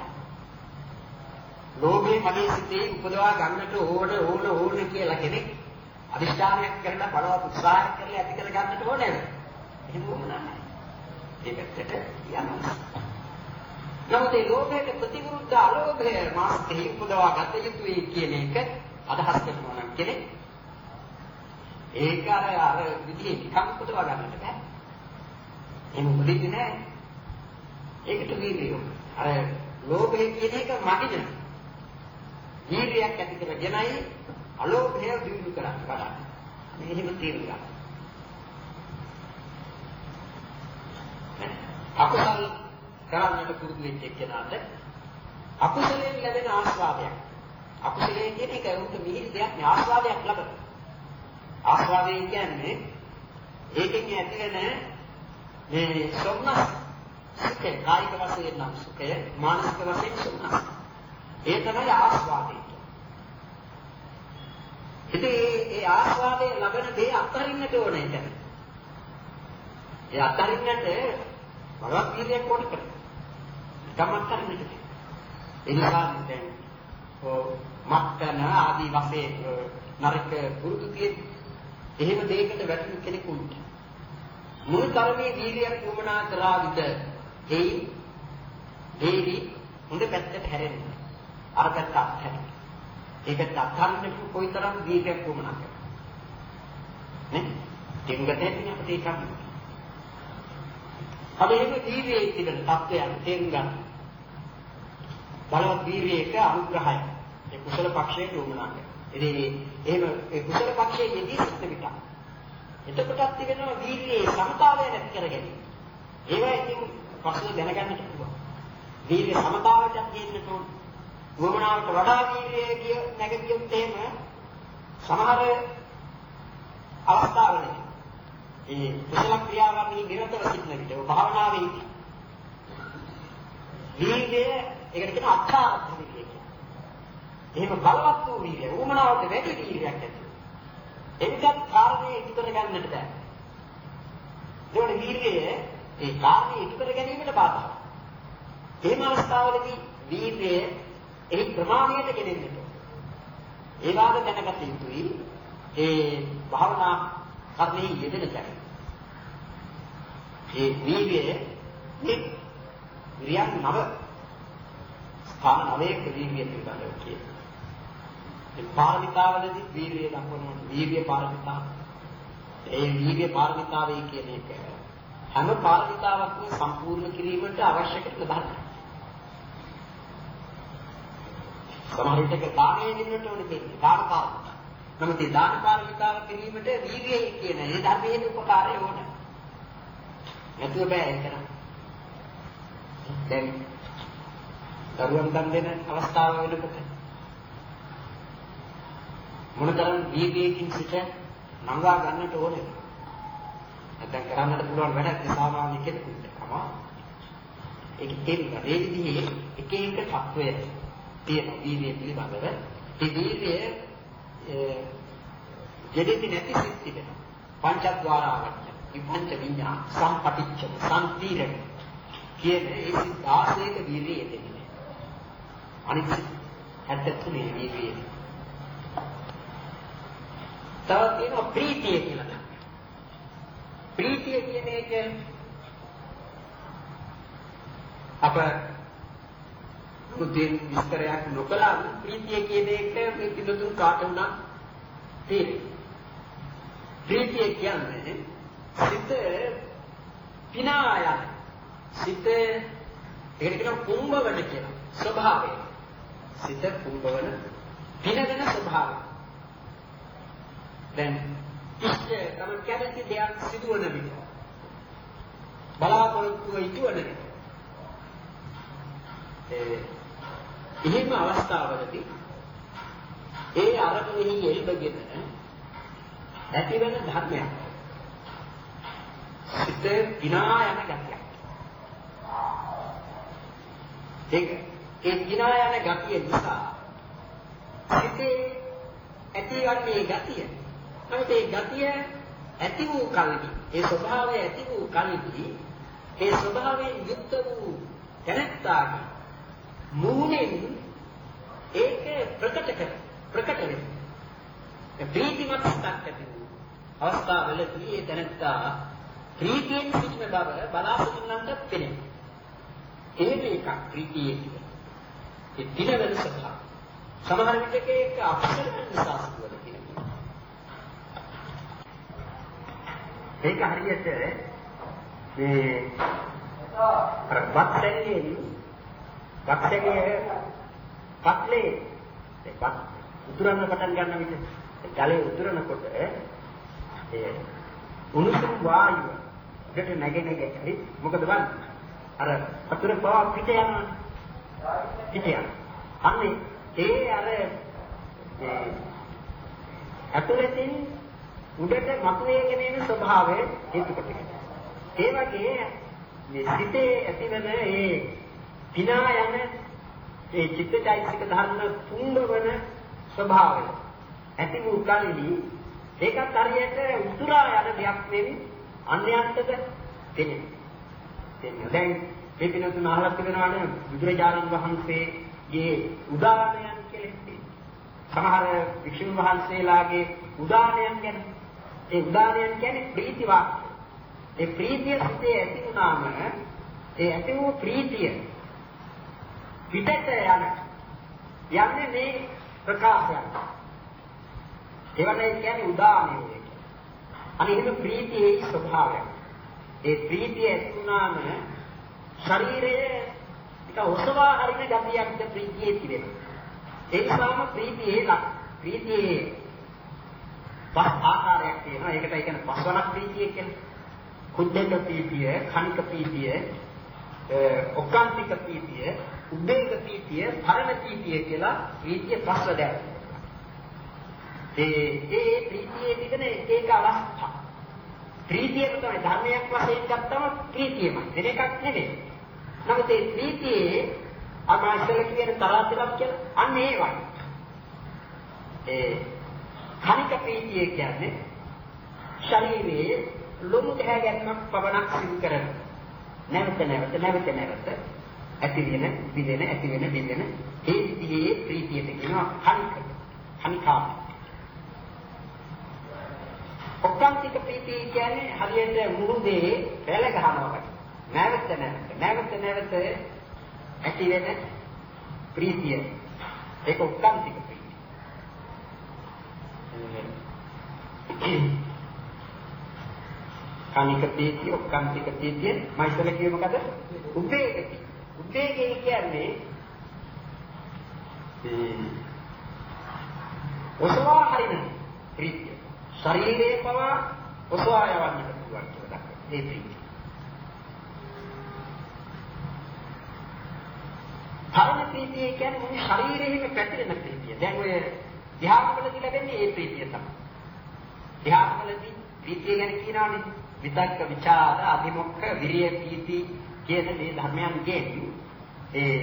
ලෝභයේ මගේ සිතේ උපදවා ගන්නට ඕන ඕන ඕන කියලා කෙනෙක් අදිෂ්ඨානයක් කරලා බලවත් උත්සාහයක් කරලා ඇති කර ගන්නට ඕනේ නේද? එහෙම වුණා නෑ. ඒ පැත්තට යනවා. නමුත් ඒ ලෝභයට ප්‍රතිවිරුද්ධ අලෝභය මාස්තේ උපදවා ගත යුතුයි කියන එක අදහස් කරනවා නම් කෙනෙක් ඒක අර අර විදිහේ නිකම් උපදවා ගන්නට බෑ. එහෙම උපදින්නේ නෑ. ඒකට වීර්යය. අර ලෝභය කියන එක මගින. වීර්යයක් ඇති කරගෙනයි අලෝභය දිනු කරන්නේ බලන්න. මෙහෙම තීරුණා. අකුසල් කරන්නට පුරුදු වෙච්ච එක්කෙනාට අකුසලයෙන් ලැබෙන ආස්වාදයක්. අකුසලයේ කියන එක උන්ට මිහිරි දෙයක් නේ ආස්වාදයක් ලබන. ආස්වාදය කියන්නේ ඒකෙන් ඇති වෙන මේ සොම්නස් සුඛය, කායික වශයෙන් නම් සුඛය, මානසික වශයෙන් සොම්නස්. ඒ තමයි ආස්වාදය. ඉතින් ඒ ආස්වාදයේ ලබන දේ අත්හරින්නට ඕනේ එතන. ඒ අත්හරින්නට බලවත් වීර්යයක් ඕන කරනවා. ගමන් කරන්නට. ඒ නිසා දැන් ඔව් මත්තන ආදී වශයෙන් නරක පුරුදු තියෙන එහෙම දෙයකට වැටෙන කෙනෙකුට මුල් තරමේ වීර්යයක් වුණා කරා විද ඒ ඒවි හොඳ පැත්තට හැරෙන්න. අර පැත්ත අත්හැරෙන්න. ඒකට අත්හරින්නට කොයිතරම් වීර්යයක් වුණා කරා. නේ? දෙංගතේ ඉන්නේ අපිට ඒක ගන්න. අපි එහෙම වීර්යයේ තිබෙන තත්ත්වයන් තේරුම් ගන්න. බලවත් වීර්යයක අනුග්‍රහය. ඒ කුසල පක්ෂයේ වුණා කරා. ඉතින් එහෙම ඒ කුසල පක්ෂයේ යෙදී සිටින විට එතකොටත් තිබෙනවා වීර්යයේ සමතාවය නැති කර ගැනීම. ඒවා ඉතින් පස්සේ දැනගන්නට පුළුවන්. වීර්ය සමතාවයට තියෙන්නට ඕන. වමනාවට වඩා වීර්යය කිය නැගියොත් එහෙම සමහර අවස්ථාවලදී ඒ කුසල ක්‍රියාවන්හි නිරතව සිටින විට භාවනාවේ වීර්යය ඒකට කියන අත්හාරත් වීර්යය. එහෙම බලවත් වූ වීර්යය වමනාවට වැඩි වීර්යයක් ඇති. එවිටත් කාරණේ ඉටු කර ගන්නට බෑ. ඒවල වීර්යය ඒ කාරණේ ඉටු කර ගැනීමට බාධායි. එහෙම අවස්ථාවලදී වීර්යය ඒ ප්‍රමාණයට ගෙනෙන්නට. ඒ වාද දැනගත යුතුයි. ඒ භාවනා කර්මෙහි යෙදෙන තැන. ඒ වීර්යය මේ විරියන් නව ස්ථාන නවයක වීර්යය පිළිබඳව කියනවා. ඒ පාරමිතාවලදී වීර්යය දක්වනවා. වීර්ය පාරමිතාව. ඒ වීර්ය පාරමිතාවේ කියන එක හැම පාරමිතාවක්ම සම්පූර්ණ කිරීමට අවශ්‍ය කරන ධර්මයක්. සමහර විටක දානය දෙන්නට ඕනේ දෙන්නේ දාන පාරමිතාව. නමුත් ඒ දාන පාරමිතාව කිරීමට වීර්යය කියන ඒ ධර්මයේ උපකාරය ඕන. නැතුව බෑ ඒක නම්. දැන් දරුවන් දන් දෙන අවස්ථාව වෙනකොට මොනතරම් වීර්යයෙන් සිට නංවා ගන්නට ඕනේ. නැත්නම් කරන්නට පුළුවන් වැඩක් සාමාන්‍ය කෙනෙකුට තමයි. ඒක තේරුම් ඒ විදිහේ එක එක තත්වය තියෙන වීර්යය පිළිබඳව ඒ වීර්යය ජඩේති නැති සිත් තිබෙනවා. පංචද්වාර ආවර්ත, විපංච විඤ්ඤා, සම්පටිච්ඡ, සම්පීරණ කියන ඒ දාසයක වීර්යය දෙන්නේ. අනිත් හැත්තේ තුනේ වීර්යය. තව තියෙනවා ප්‍රීතිය කියලා. ප්‍රීතිය කියන එක අප මුදින් විස්තරයක් නොකළා. ප්‍රීතිය කියන එක මේ පිළිතුරු කාට වුණා තේරෙයි. ප්‍රීතිය කියන්නේ සිත පිනා යන සිත ඒකට කියන කුම්භවන කියලා ස්වභාවය. සිත කුම්භවන පිනගෙන ස්වභාවය. දැන් ඉස්ස තම කැමති දෙයක් සිදුවන විට බලාපොරොත්තු ඉටුවන විට ඒ එහෙම අවස්ථාවලදී ඒ අරමුණෙහි එල්බගෙන ඇතිවන ධර්මයක් සිත විනා යන ගතියක්. ඒක ඒ විනා යන ගතිය නිසා සිතේ ඇතිවන්නේ ගතිය. නමුත් ඒ ගතිය ඇති වූ කල්හි ඒ ස්වභාවය ඇති වූ කල්හි ඒ ස්වභාවයෙන් යුක්ත වූ දැනත්තාගේ මූණෙන් ඒක ප්‍රකට කර ප්‍රකට වෙනවා. ඒ ප්‍රීතිමත් ස්ථාපිත වූ අවස්ථාවලදී ඒ දැනත්තා ප්‍රීතියෙන් සිටින බව බලාපොරොත්තුන්ට පෙනෙනවා. ඒ මේක ප්‍රීතියේ කියන ඒ දිනවල සත්‍ය සමහර විටක ඒක අක්ෂර නිසා සිදුවන කෙනෙක්. ඒක හරියට මේ අර වත්තේ වත්තේ පත්ලේ ඒක උතුරන්න පටන් ගන්න විට ජලයේ උතුරනකොට ඒ උණුසුම් වායුව දෙට නැගෙන ගැටි මොකද වන්නේ? අර වතුර පවා පිට යනවා. පිට යනවා. අන්නේ ඒ අර ඒ අතුලෙන් උඩට මතුවේගෙන එන ස්වභාවය හේතු කොටගෙන. ඒ වගේ මේ සිතේ ඇතිවන ඒ පිනා යන ඒ චිත්තචෛතසික ධර්ම පුංගවන ස්වභාවය ඇති වූ කල්හි ඒකත් හරියට උතුරා යන දෙයක් නෙවෙයි අන්‍යයන්ටද දෙන්නේ. දෙන්නේ. දැන් මේ පිනතුන අහලා තිබෙනවානේ බුදුරජාණන් වහන්සේගේ උදාහරණයන් කියලා. සමහර වික්ෂුන් වහන්සේලාගේ උදාහරණයන් ගැන. ඒ උදාහරණයන් කියන්නේ ප්‍රීති වාක්‍ය. ඒ ප්‍රීතිය සිටේ ඇති වුණාම ඒ ඇති වූ ප්‍රීතිය පිටට යන යන්නේ මේ ප්‍රකාශයන්. ඒවනේ කියන්නේ උදාහරණය කියන්නේ. අනිත් එහෙම ප්‍රීතියේ ස්වභාවය. ඒ ප්‍රීතිය ඇති වුණාම ශරීරයේ එක ඔසවා හරින ගතියක්ද ප්‍රීතියේ තිබෙනවා. ඒ නිසාම ප්‍රීතියේ ලක් ප්‍රීතියේ පස් ආකාරයක් තියෙනවා. ඒකට ඒ කියන්නේ පස්වනක් ප්‍රීතිය කියන්නේ. කුද්ධක ප්‍රීතිය, කණික ප්‍රීතිය, ඔක්කාන්තික ප්‍රීතිය, උද්වේග ප්‍රීතිය, පරම ප්‍රීතිය කියලා ප්‍රීතිය පස්ව දැක්වෙනවා. ඒ ඒ ප්‍රීතියේ තිබෙන ඒක අවස්ථා. ප්‍රීතියම තමයි ධර්මයක් වශයෙන් ගත්තම ප්‍රීතියමයි. වෙන එකක් නෙවෙයි. නමුත් ඒ ප්‍රීතියේ අමාශල කියන තරහතරක් කියලා අන්න ඒ වගේ. ඒ කණික ප්‍රීතිය කියන්නේ ශරීරයේ ලොමු දැහැ ගැනීමක් පවණක් සිදු කරන. නැවත නැවත නැවත නැවත ඇති වෙන, විදෙන, ඇති වෙන, විදෙන ඒ විදිහේ ප්‍රීතියට කියනවා කණික. කණිකා. ඔක්කාන්තික ප්‍රීතිය කියන්නේ හරියට මුහුදේ රැළ ගහනවා වගේ. නැවත නැවත නැවත නැවත ඇති වෙන ප්‍රීතිය. ඒක ඔක්කාන්තික ප්‍රීතිය. කණික ප්‍රීතිය, ඔක්කාන්තික ප්‍රීතිය මම ඉස්සෙල්ලා කිව්වේ මොකද? උද්වේග. උද්වේගය කියන්නේ ඒ ඔසවා හරින ප්‍රීතිය. ශරීරයේ පවා ඔසවා යවන්නට පුළුවන් කියලා දක්වනවා. ඒ ප්‍රීතිය. පරම ප්‍රීතිය කියන්නේ මොන ශරීරයෙම පැතිරෙන ප්‍රීතිය. දැන් ඔය ධ්‍යානවලදී ලැබෙන්නේ ඒ ප්‍රීතිය තමයි. ධ්‍යානවලදී ප්‍රීතිය ගැන කියනවානේ විතක්ක ਵਿਚාර අධිමොක්ඛ විරිය ප්‍රීති කියන මේ ධර්මයන්ගෙන් ඒ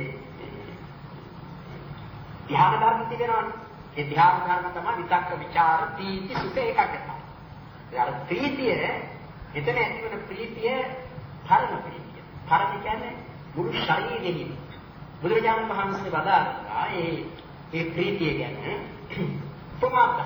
ධ්‍යාන ධර්ම තිබෙනවානේ. ඒ ධ්‍යාන ධර්ම තමයි විතක්ක ਵਿਚාර ප්‍රීති සුඛ ඒකකට. ඒ අර ප්‍රීතිය එතන ඇතිවන ප්‍රීතිය පරම ප්‍රීතිය. පරම කියන්නේ මුළු ශරීරෙහිම. බුදුරජාණන් වහන්සේ වදාළා ඒ ඒ ප්‍රීතිය ගැන උපමාවක්.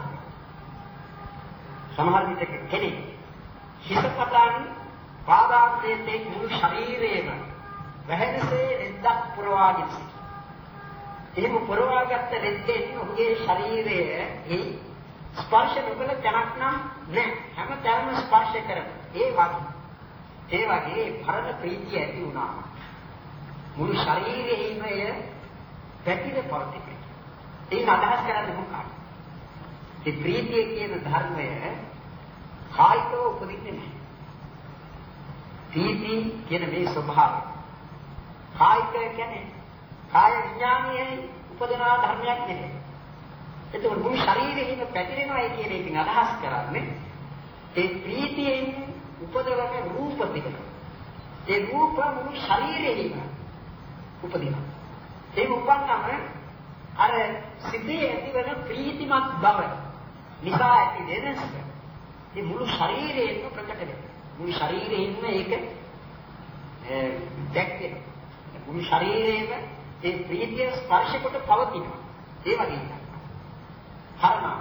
සමහර විටක කෙනෙක් හිතපතන් පාදාන්තයේ මුළු ශරීරයම වැහෙනසේ එද්දක් පුරවාගෙන සිටිනවා. එහෙම පුරවාගත්ත රෙද්දෙන් ඔහුගේ ශරීරය ඒ ස්පර්ශ නොකළ තැනක් නම් නැහැ. හැමතැනම ස්පර්ශ කරන. ඒ වගේ ඒ වගේ පරම ප්‍රීතිය ඇති වුණා. මුළු ශරීරයේම එය පැතිර පවතින. ඒක අදහස් කරන්නේ මොකක්ද? ඒ ප්‍රීතිය කියන ධර්මය කායිකව උපදින්නේ නැහැ. ප්‍රීති කියන මේ ස්වභාවය කායික කියන්නේ කාය විඥානයේ උපදන ධර්මයක් නෙමෙයි. ඒකෝ මුළු ශරීරෙහිම පැතිරෙනවා කියන එකෙන් අදහස් කරන්නේ ඒ ප්‍රීතියෙන් උපදවන රූප ටික. ඒ රූප මුළු ශරීරෙහිම උපදිනවා. ඒ උපන්නම අර සිතේ ඇතිවන ප්‍රීතිමත් බව නිසා ඇති වෙනස. මේ මුළු ශරීරයෙන්ම ප්‍රකට වෙනවා. මුළු ශරීරයෙන්ම ඒක දැක්කේ. මුළු ශරීරයෙන්ම ඒ ප්‍රීතිය ස්පර්ශ කොට පවතිනවා. ඒ වගේ එකක්. හරණා.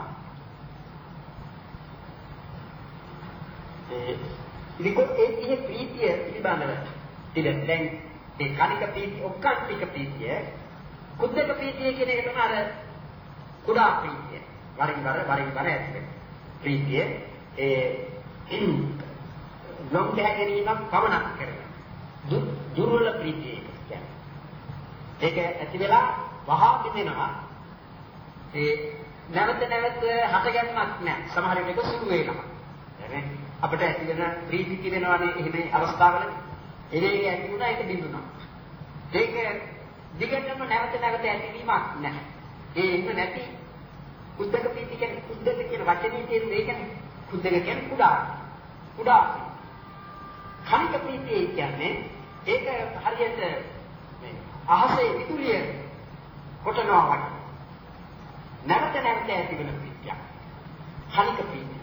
ඒ ඉතින් ඒ ප්‍රීතිය පිළිබඳව ඉතින් දැන් ඒ කණික ප්‍රීතිය, ඔක්කාන්තික ප්‍රීතිය, කුද්ධක ප්‍රීතිය කියන එක තමයි අර කුඩා ප්‍රීතිය. වරින් වර වරින් වර ඇති වෙන ප්‍රීතිය ඒ නොම් ගැනීමක් පමණක් කරනවා. දුර්වල ප්‍රීතිය කියන්නේ. ඒක ඇති වෙලා වහා පිටෙනවා. ඒ නැවත නැවත හටගන්නක් නැහැ. සමහර වෙලක සුළු වෙනවා. එහෙනම් අපිට ඇති වෙන ප්‍රීති කියනවානේ එහෙම අවස්ථාවල ඒ වේගය ඇති වුණා ඒක බිඳුණා. ඒක දිගටම නැවත නැවත ඇතිවීමක් නැහැ. ඒ එන්න නැති කුද්දක ප්‍රීතිය කියන්නේ කුද්දක කියන වචනේ තියෙන ඒ කියන්නේ කුද්දක කියන්නේ කුඩා. කුඩා. කණික ප්‍රීතිය කියන්නේ ඒක හරියට මේ අහසේ විදුලිය කොටනවා වගේ. නැවත නැවත ඇති වෙන ප්‍රීතියක්. කණික ප්‍රීතිය.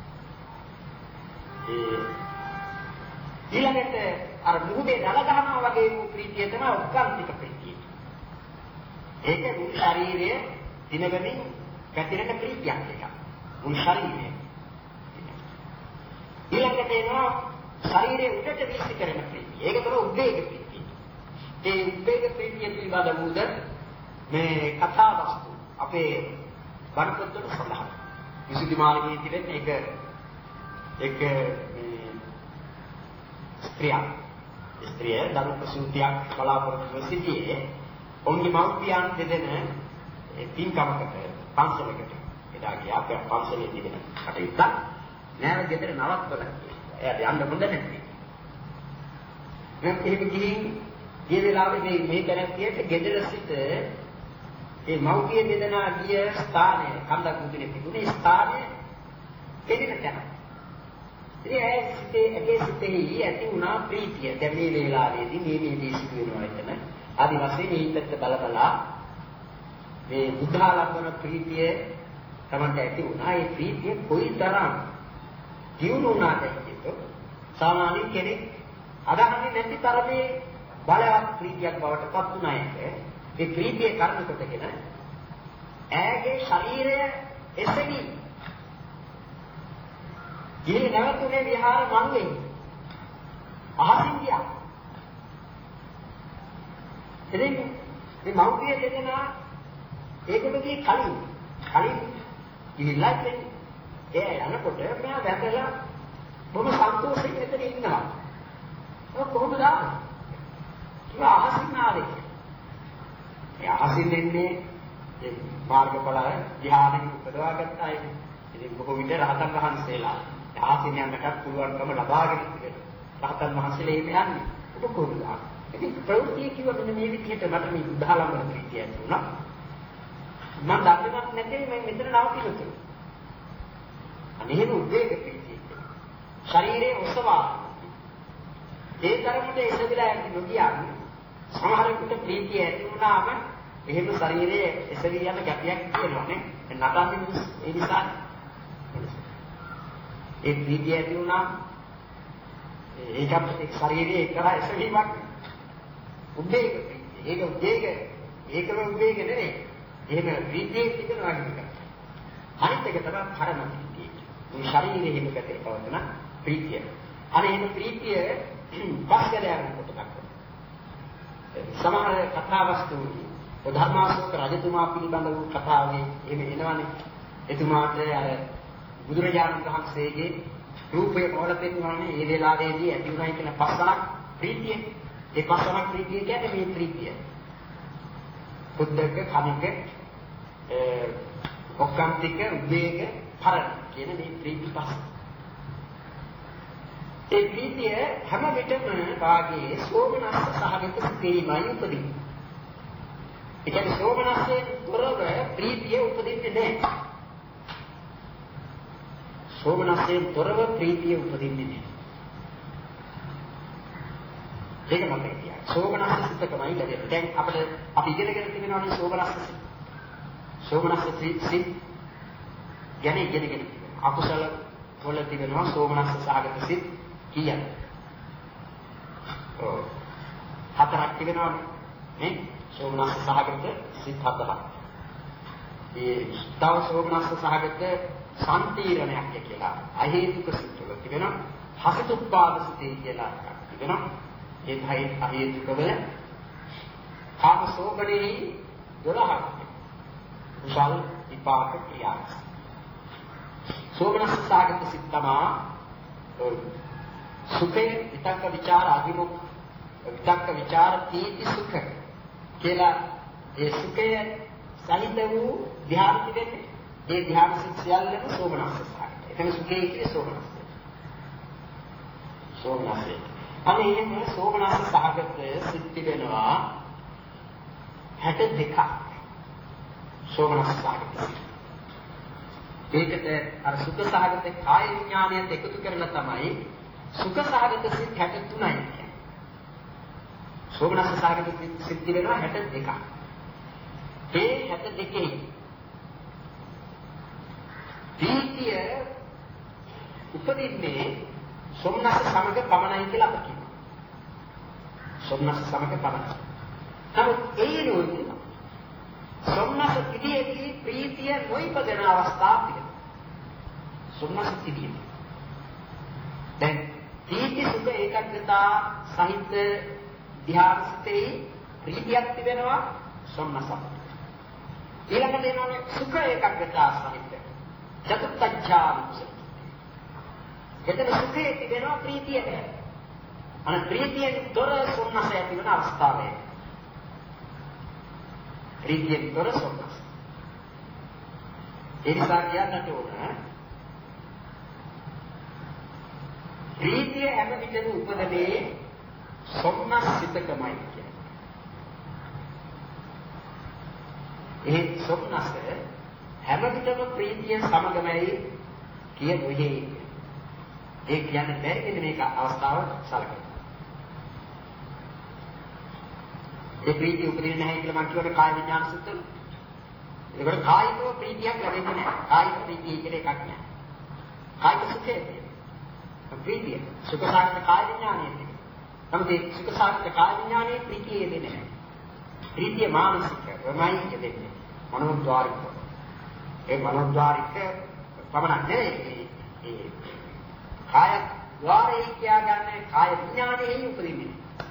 ඒ ඊළඟට අර මුහුදේ දල ගන්නවා වගේ වූ ප්‍රීතිය තමයි උත්කාන්තික ප්‍රීතිය. ඒක මුළු ශරීරයේ දිනගමින් පැතිරෙන ප්‍රීතියක් එක. මුළු ශරීරයේ. ඊළඟට එනවා ශරීරයේ උඩට වීසි කරන ප්‍රීතිය. ඒක තමයි උද්වේග ප්‍රීතිය. ඒ උද්වේග ප්‍රීතිය පිළිබඳ වූද මේ කතා වස්තු අපේ වර්තකවල සඳහන්. විසුද්ධි මාර්ගයේ තිබෙන එක එක මේ ස්ත්‍රියක් ස්ත්‍රිය දරු ප්‍රසූතියක් බලාපොරොත්තු සිටියේ ඔවුන්ගේ මව්පියන් දෙදෙන පින්කමකට පන්සලකට එදා ගියා. අපේ පන්සලේ තිබෙන කටයුත්ත නෑව ගෙදර නවත්වලා එයාට යන්න හොඳ නැති. මම එහෙම ගිහින් ගිය වෙලාවේ මේ මේ තැනැත්තියට ගෙදර සිට ඒ මව්පිය දෙදෙනා ගිය ස්ථානය කන්දක් මුදුනේ තිබුණේ ස්ථානය දෙදෙන තැන. ඉතින් ඒ සිටේ ඒ සිටේ ඇති වුණා ප්‍රීතිය. දැන් මේ වෙලාවේදී මේ මේ දේ සිදු වෙනවා එතන. ආදි වශයෙන් මේ ඉන්නත් බලබලා මේ බුද්ධාලම්බන ප්‍රීතිය තමන්ට ඇති වුණා. ඒ ප්‍රීතිය කොයිතරම් දියුණු වුණාද කියතොත් සාමාන්‍ය කෙනෙක් අදහන්නේ නැති තරමේ බලවත් ප්‍රීතියක් බවට පත් වුණා එක. ඒ ප්‍රීතිය කර්ම කොටගෙන ඈගේ ශරීරය එසවි ඊළඟ නැවතුනේ විහාර මංගෙන් අහසින් ගියා. එදින මේ මෞර්තිය දෙදෙනා ඒකටදී කලින් කලින් ගිහිල්ලා ඉන්නේ. ඒ යනකොට මෙයා වැදලා බොහොම සතුටින් මෙතන ඉන්නවා. ඔය කොහොමද ආවේ? කිව්වා අහසින් ආවේ. ඒ අහසින් එන්නේ ඒ මාර්ගඵල ධ්‍යානෙ උපදවා ගන්න අය. ඉතින් බොහෝ විට රහතන් වහන්සේලා අහසින් යන්නට පුළුවන්කම ලබාගෙන තිබෙනවා. රහතන් වහන්සේලා එහෙම යන්නේ. ඔබ කොහොමද ආවේ? ඉතින් ප්‍රවෘත්තිය කිව්ව මෙන්න මේ විදිහට මට මේ උදාහරණ ප්‍රීතිය ඇතුණා. මම දන්නවත් නැතේ මම මෙතන නවතිනවා. අනේම උද්වේග ප්‍රීතිය. ශරීරයේ ඔසවා. ඒ තරමට එසවිලා යන්නේ නොකියන්නේ. සමහරෙකුට ප්‍රීතිය ඇති වුණාම එහෙම ශරීරයේ එසවි යන ගැටියක් තියෙනවා නේ. නටන්නේ ඒ නිසා. ඒ ප්‍රීතිය ඇති වුණාම ඒකත් එක් ශරීරයේ එක්තරා එසවීමක්. උද්වේග ප්‍රීතිය. ඒක උද්වේග ඒකම උද්වේග නෙවෙයි. එහෙම ප්‍රීතියේ තිබෙනවා කියන එක. අනිත් එක තමයි පරම ප්‍රීතිය. මේ ශරීරයේ හිම පැතේ පවතන ප්‍රීතිය. අනේ එහෙම ප්‍රීතිය පස්කරයන් කොට දක්වනවා. සමහර කතා වස්තු ධර්මාශෝක රජතුමා පිළිබඳ වූ කතාවේ එහෙම එනවනේ. එතුමාට අර බුදුරජාණන් වහන්සේගේ රූපය පොළ පෙන්වන්නේ ඒ වෙලාවේදී ඇති වුණයි කියන පස්සනක් ප්‍රීතිය. ඒ පස්සනක් ප්‍රීතිය කියන්නේ මේ ප්‍රීතිය. බුද්ධක කණික ඔක්කාන්තික උද්වේග පරණ කියන මේ ප්‍රීති පහ. ඒ ප්‍රීතිය හැම විටම වාගේ සෝමනස්ස සහගත සිතේමයි උපදින්නේ. ඒ කියන්නේ සෝමනස්සේ තොරව ප්‍රීතිය උපදින්නේ නැහැ. සෝමනස්සේ තොරව ප්‍රීතිය උපදින්නේ නැහැ. ඒක මම කියනවා. සෝමනස්ස සිතකමයි ලැබෙන්නේ. දැන් අපිට අපි ඉගෙනගෙන තිබෙනවානේ සෝමනස්ස සිත. සෝමනස්ස සිත ගැන ඉගෙනගෙන තිබෙනවා. අකුසල වල තිබෙනවා සෝමනස්ස සහගත සිත කියන්නේ. ඔව්. හතරක් තිබෙනවානේ. නේ? සෝමනස්ස සහගත සිත හතරක්. ඒ තව සෝමනස්ස සහගත සම්තීරණයක් කියලා අහේතුක සිත් වල තිබෙනවා. හසතුප්පාද සිතේ කියලා එකක් තිබෙනවා. ඒ භය අහේතුකව කාම සෝබනේ දොළහක්. කුසල් විපාක ක්‍රියා. සෝමනස්ස සහගත සිත් තමයි සුඛේ විතක්ක ਵਿਚාර අධිමුඛ විතක්ක ਵਿਚාර තීති සුඛ කියලා ඒ සුඛය සහිත වූ ධ්‍යාන පිටේ ඒ ධ්‍යාන සියල්ලම සෝමනස්ස සහගත. එතන සුඛේ කියන්නේ සෝමනස්ස. සෝමනස්ස. අනේ මේ සෝමනස්ස සහගත සිත් තිබෙනවා හැට දෙකක්. සෝමනස්ස සහගත. ඒකට අර සුඛ සහගත කාය විඥානයත් එකතු කරලා තමයි සුඛ සහගත සිත් හැට තුනයි කියන්නේ. සෝමනස්ස සහගත සිත් තිබෙනවා හැට දෙකක්. ඒ හැට දෙකේ ප්‍රීතිය උපදින්නේ සොම්නස් සමග පමණයි කියලා අප කියනවා. සොම්නස් සමග පමණයි. නමුත් ඒ නෝන සොම්නස් පිටියේදී ප්‍රීතිය නොයිපදෙන අවස්ථා තිබෙනවා. සොම්නස් පිටියේ. දැන් ප්‍රීති සුඛ ඒකග්ගතා සහිත ධ්‍යානසිතේ ප්‍රීතියක් තිබෙනවා සොම්නස. ඊළඟට එනවානේ සුඛ ඒකග්ගතා සහිත චතුත්ථ ඥාන. එතන සුඛයේ තිබෙනවා ප්‍රීතිය නෑ. අන ප්‍රීතියෙන් තොර සොම්නස ඇති වෙන අවස්ථාවේ. ප්‍රීතියෙන් තොර සොම්නස. ඒ නිසා කියන්නට ඕන ප්‍රීතිය හැම විටම උපදනේ සොම්නස් සිතකමයි කියන්නේ. ඒ සොම්නස හැම විටම ප්‍රීතිය සමගමයි කියුවේ. ඒ කියන්නේ බැරිද මේක අවස්ථාව සලකන්න. ඒ ප්‍රීතිය උපදින්නේ නැහැ කියලා මම කියවනේ කාය විඥාන සුත්තල. ඒකට කායිකව ප්‍රීතියක් ලැබෙන්නේ නැහැ. කායික ප්‍රීතිය කියලා එකක් නැහැ. කායික සුඛය. ප්‍රීතිය සුඛසාගත කාය විඥානයේ. නමුත් ඒ සුඛසාගත කාය විඥානයේ ප්‍රීතිය දෙන්නේ නැහැ. ප්‍රීතිය මානසික වමයි දෙන්නේ. මනෝද්වාරික. ඒ මනෝද්වාරික පමණක් නෙවෙයි. ඒ කාය ద్వාරේ කියන්නේ කාය විඥානයේ උපදින්නේ.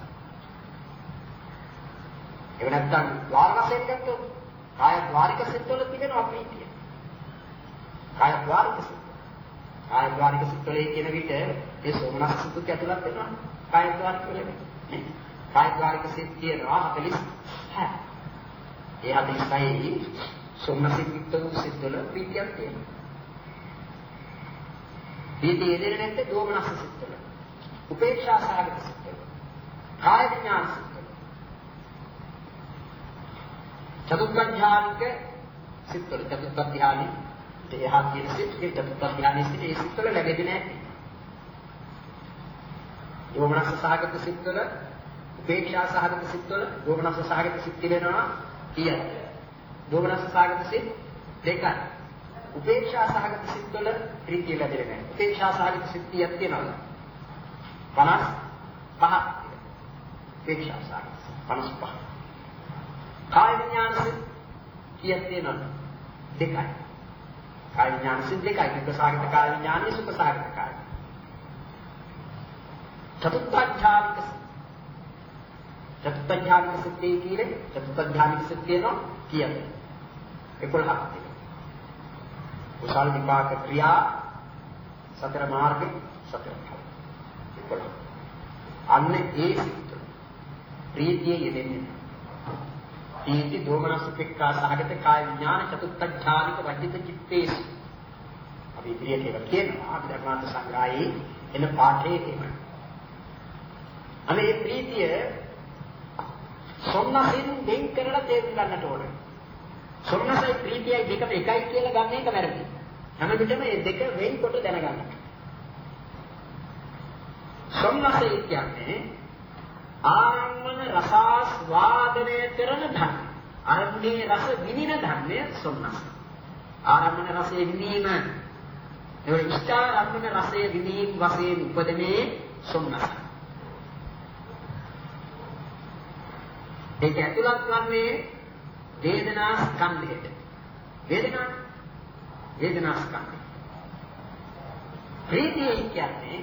ඒක නැත්තම් ద్వාර වශයෙන් ගත්තොත් කාය ద్వාරික සිත්වල තිබෙනවා ප්‍රීතිය. කාය ద్వාරික සිත්. කාය ద్వාරික සිත්වල කියන විට ඒ සෝමනස් සිත් ඇතුළත් වෙනවා. කාය ద్వාරික වල නේ. කාය ద్వාරික සිත් කියනවා හතළිස් හය. ඒ හතළිස් හයයි සෝමනස් සිත්වල ප්‍රීතියක් තියෙනවා. ප්‍රීතිය දෙන්නේ නැත්නම් දෝමනස්ස සිත්වල. උපේක්ෂා සහගත සිත්වල. කාය විඥාන සිත්වල. චතුත්ථ ධ්‍යානික සිත්වල චතුත්ථ ධ්‍යානෙ දෙහා කියන සිත් ඒ චතුත්ථ ධ්‍යානෙ සිත් ඒ සිත්වල ලැබෙන්නේ නැහැ. දෝමනස්ස සහගත සිත්වල උපේක්ෂා සහගත සිත්වල දෝමනස්ස සහගත සිත් තිබෙනවා කීයද? දෝමනස්ස සහගත සිත් දෙකයි. උපේක්ෂා සහගත සිත්වල ප්‍රීතිය ලැබෙන්නේ නැහැ. උපේක්ෂා සහගත සිත් කීයක් තියෙනවද? පනස් පහක්. උපේක්ෂා සහගත පනස් පහ. කාය විඥාන සිත් කීයක් තියෙනවද? දෙකයි. කාය විඥාන සිත් දෙකයි. දුක්ඛ සහගත කාය විඥානයි සුඛ සහගත කාය. චතුත්ථ ඥානික චතුත්ථ ඥානික සිත් කියන්නේ චතුත්ථ ඥානික සිත් තියෙනවා කීයද? එකොළහක් තියෙනවා. කුසල විපාක ක්‍රියා සතර මාර්ග සතර ඵල. අන්න ඒ සිත් ප්‍රීතිය යෙදෙන්නේ. ප්‍රීති දෝමනස් උපේක්ඛා සහගත කාය විඥාන චතුත්ථ ඥානික වජිත චිත්තේසු. අපි ඉදිරියට ඒක කියනවා අපි ධර්මාර්ථ සංග්‍රහයේ එන පාඨයේ එහෙමයි. අනේ මේ ප්‍රීතිය සොම්නසින් දෙන් කරලා තේරුම් ගන්නට ඕනේ. සොම්නසයි ප්‍රීතියයි දෙකම එකයි කියලා ගන්න එක වැරදි. හැම විටම මේ දෙක වෙන්කොට දැනගන්න. සොම්නසයි කියන්නේ ආරම්මන රසාස්වාදනය කරන ධර්ම. අරමුණේ රස විඳින ධර්මය සොම්නස. ආරම්මන රසයේ විඳීම ඒ ඉෂ්ඨාරම්මන රසයේ විඳීම වශයෙන් උපදමේ සොම්නස. ඒක ඇතුළත් වන්නේ වේදනා ස්කන්ධයට. වේදනා වේදනා ස්කන්ධය. ප්‍රීතිය කියන්නේ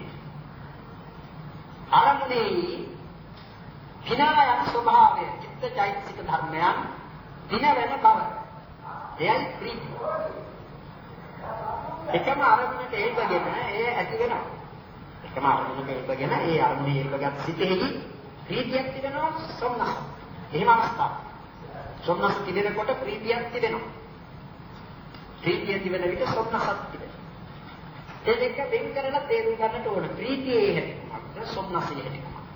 අරමුණේ විනායක ස්වභාවය, චිත්තචෛතසික ධර්මයන් දින වෙන බව. එයයි ප්‍රීතිය. එකම අරමුණක හේතුගෙන ඒ ඇති වෙනවා. එකම අරමුණක හේතුගෙන ඒ අරමුණේ හේතුගත් සිටෙහි ප්‍රීතියක් තිබෙනවා සොම්නස. එහෙම අවස්ථාවක්. සොම්නස තිබෙනකොට ප්‍රීතියක් තිබෙනවා. ප්‍රීතිය තිබෙන විට සොම්නසක් තිබෙනවා. ඒ දෙක වෙන් කරලා තේරුම් ගන්නට ඕන. ප්‍රීතියේ හැටි කොහොමද? සොම්නසයේ හැටි කොහොමද?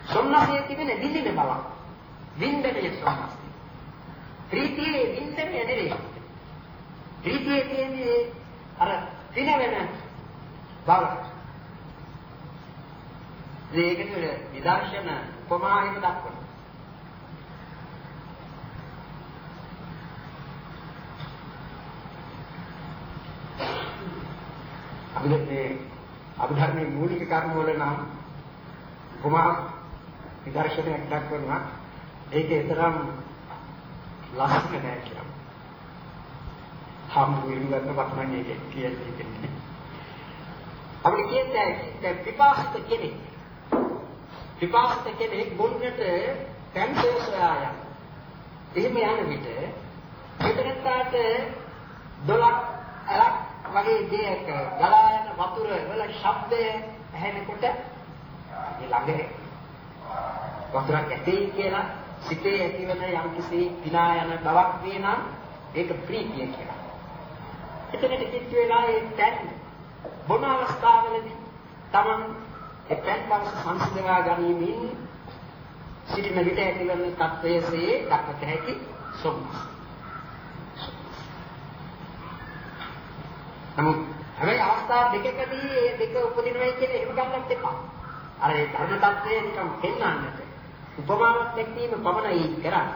සොම්නසේ තිබෙන විඳින බව. විඳිනේ සොම්නස. ප්‍රීතියේ විඳිනේ නෙවෙයි. ප්‍රීතියේ තියෙන්නේ අර දිනවෙන බව. මේකට විදර්ශන උපමාවෙන් දක්වනවා. අපිට අභිධර්මයේ මූලික කර්ම වල නම් උපමා විදර්ශනයක් දක්වනවා. ඒකේ තරම් ලස්සන නෑ කියලා. හම් වෙනකට වටනන්නේ ඒක කියන්නේ. අපිට කියන්නේ දැන් විපාසිත කෙනෙක්. විපාසිත කෙනෙක් බොන්නට පැන්සෝසාය. එහෙම යන විට මෙතනට දොලක් අලක් වගේ දෙයක ගලා යන වතුර වල ශබ්දය ඇහෙනකොට ඒ ළඟ වතුරක් ඇතේ කියලා සිතේ ඇතිවන යම්කිසි විනා යන බවක් වේ නම් ඒක ප්‍රීතිය කියලා. එතනට කිත් වෙලා ඒ දැන් බොන අවස්ථාවලදී තමන් ඒ පැන්කම් සංසිඳවා ගැනීමෙන් සිටින විට ඇතිවන තත්වයේදී දක්වත හැකි සොම්නස. නමුත් හැබැයි අවස්ථා දෙකකදී මේ දෙක උපදිනවයි කියන එහෙම ගන්නත් එපා. අර ඒ ධර්ම tattve නිකම් පෙන්වන්නට උපමාවක් දැක්වීම පමණයි කරන්නේ.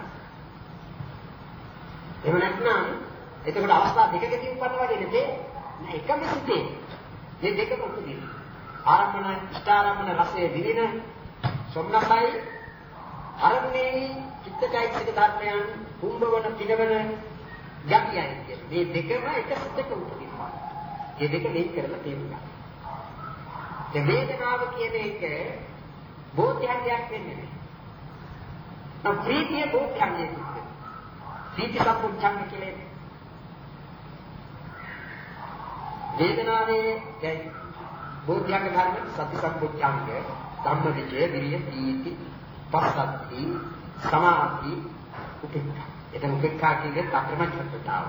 එහෙම නැත්නම් එතකොට අවස්ථා දෙකකදී උපන්න වගේ නෙතේ නෑ එකම සිටේ. මේ දෙකම උපදින. ආරම්භන ඉෂ්ඨාරම්භන රසයේ විදින සොම්නසයි අරන්නේ චිත්තචෛතසික ධර්මයන් කුඹවන පිනවන යක්යයි කියන මේ දෙකම එක සිතක උපදිනවා. මේ දෙක වෙන් කරලා තේරුම් ගන්න. දැන් වේදනාව කියන එක බෝධ්‍යංගයක් වෙන්නේ නැහැ. නම් ප්‍රීතිය බෝධ්‍යංගයක්. ප්‍රීති සම්පූර්ණ කියලා වේදනාවේ දැන් බෝධ්‍යංග ධර්ම සති සම්පූර්ණංග ධම්මවිචය විරිය ප්‍රීති පස්සද්ධි සමාධි උපේක්ඛා. එතන උපේක්ඛා කියන්නේ අක්‍රමචත්තතාව.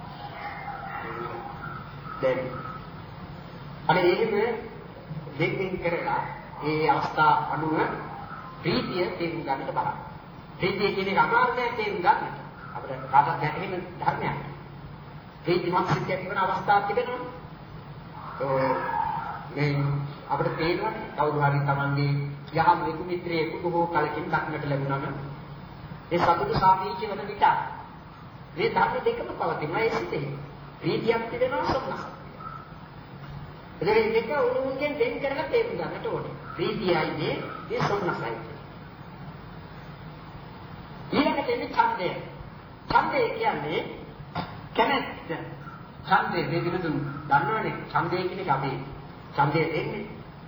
දැන් අර එහෙම දෙකින් කරලා ඒ අවස්ථා අනුව ප්‍රීතිය තේරුම් ගන්නට බලන්න. ප්‍රීතිය කියන්නේ අමාරුනේ තේරුම් ගන්නට. අපිට කාටවත් ගැටෙන්න ධර්මයක්. ප්‍රීතිමත් සිත් ඇතිවන අවස්ථාවක් තිබෙනවා. ඒ මේ අපිට තේරෙන්නේ කවුරු හරි Tamange යහමෙකු මිත්‍රයෙකු බොහෝ කලකින් දක්නට ලැබුණම ඒ සතුට සාපේක්ෂ වෙන විට මේ ධර්ම දෙකම පවතිනවා ඒ සිතේ. ප්‍රීතියක් තිබෙනවා සොම්නස. එදින මේක උණුගෙන් දෙන් කරලා තේරුම් ගන්නට ඕනේ. ප්‍රීතියයි මේ සොම්නසයි. ඊළඟට එන්නේ ඡන්දය. ඡන්දය කියන්නේ කැමැත්ත. ඡන්දය දෙවිදුන් දන්නවනේ ඡන්දය කියන්නේ අපි ඡන්දය දෙන්නේ.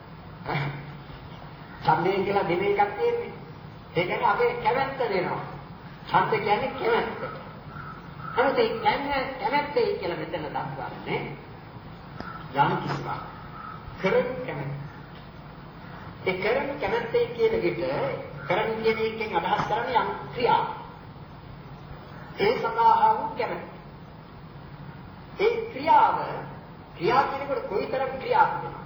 ඡන්දය කියලා දෙන එකක් තියෙන්නේ. ඒ කියන්නේ අපේ කැමැත්ත දෙනවා. ඡන්ද කියන්නේ කැමැත්ත. නමුත් ඒ කැමැත්තේ කියලා මෙතන දක්වන්නේ යම් කිසිවක් කරන කැමැත්ත. ඒ කරන කැමැත්තේ කියන විට කරන කියන එකෙන් අදහස් කරන්නේ යම් ක්‍රියා. ඒ සඳහා වූ කැමැත්ත. ඒ ක්‍රියාව ක්‍රියා කියනකොට කොයිතරම් ක්‍රියාවක් වෙනවද?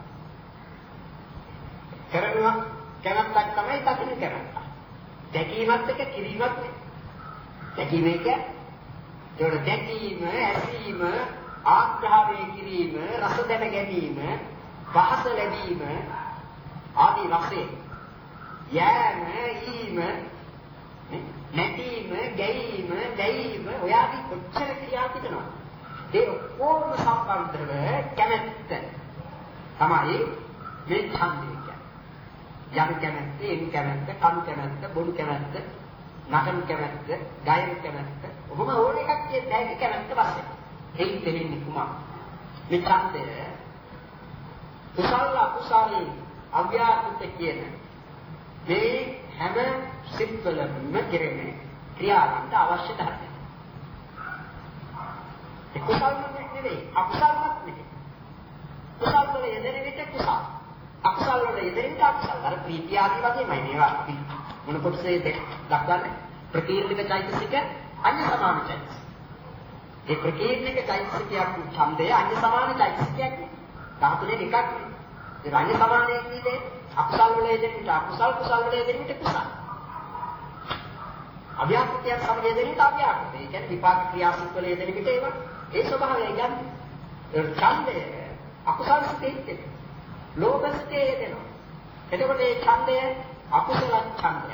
කරනවා කැමැත්තක් තමයි දකින්න කැමැත්ත. දැකීමත් එක කිරීමත් නේ. දැකීම එක ඒවල දැකීම, ඇසීම, ආග්‍රහණය කිරීම, රස දැන ගැනීම, පහස ලැබීම ආදී වශයෙන් යෑම, ඊම, නැටීම, ගැයීම, දැයීම ඔය ආදී කොච්චර ක්‍රියා තිබෙනවද? ඒ ඔක්කොම සම්බන්ධව කැමැත්ත තමයි මේ ඡන්දය කියන්නේ. යම් කැමැත්ත, එන් කැමැත්ත, කම් කැමැත්ත, බොරු කැමැත්ත, නටන කැමැත්ත, ගායන කැමැත්ත, ඔබම ඕන එකක් කියන්නේ කැමැත්ත වශයෙන්. එයින් දෙන්නේ කුමක්? මේ ඡන්දය කුසල අකුසල අව්‍යාකෘත කියන මේ හැම සිත්වලම කෙරෙන ක්‍රියාවන්ට අවශ්‍ය ධර්මයි. ඒ කුසල්ම නෙවෙයි අකුසල්මත් නෙවෙයි. කුසල් වල යෙදෙන විට කුසල්. අකුසල් වල යෙදෙන විට අකුසල්. අර ප්‍රීතිය ආදී වගේමයි මේවා අපි මොන කොටසේ දක්වන්නේ? ප්‍රකීර්ණික චෛතසික අන්‍ය සමාන චෛතසික. ඒ ප්‍රකීර්ණික චෛතසිකයක් ඡන්දය අන්‍ය සමාන චෛතසිකයක් නේ. ධාතුනේ එකක් නේ. ඒ අන්‍ය සමානයේ කියන්නේ අකුසල් වල යෙදෙන විට අකුසල් කුසල් වල යෙදෙන විට කුසල්. අභ්‍යාකෘතිය සමග යෙදෙන විට අභ්‍යාකෘතිය. ඒ කියන්නේ විපාක ක්‍රියාසික වල යෙදෙන විට ඒවා ඒ ස්වභාවය ගන්න. ඒ ඡන්දය අකුසල් සිතේ ලෝභ සිතේ යෙදෙනවා. එතකොට මේ ඡන්දය අකුසල ඡන්දය.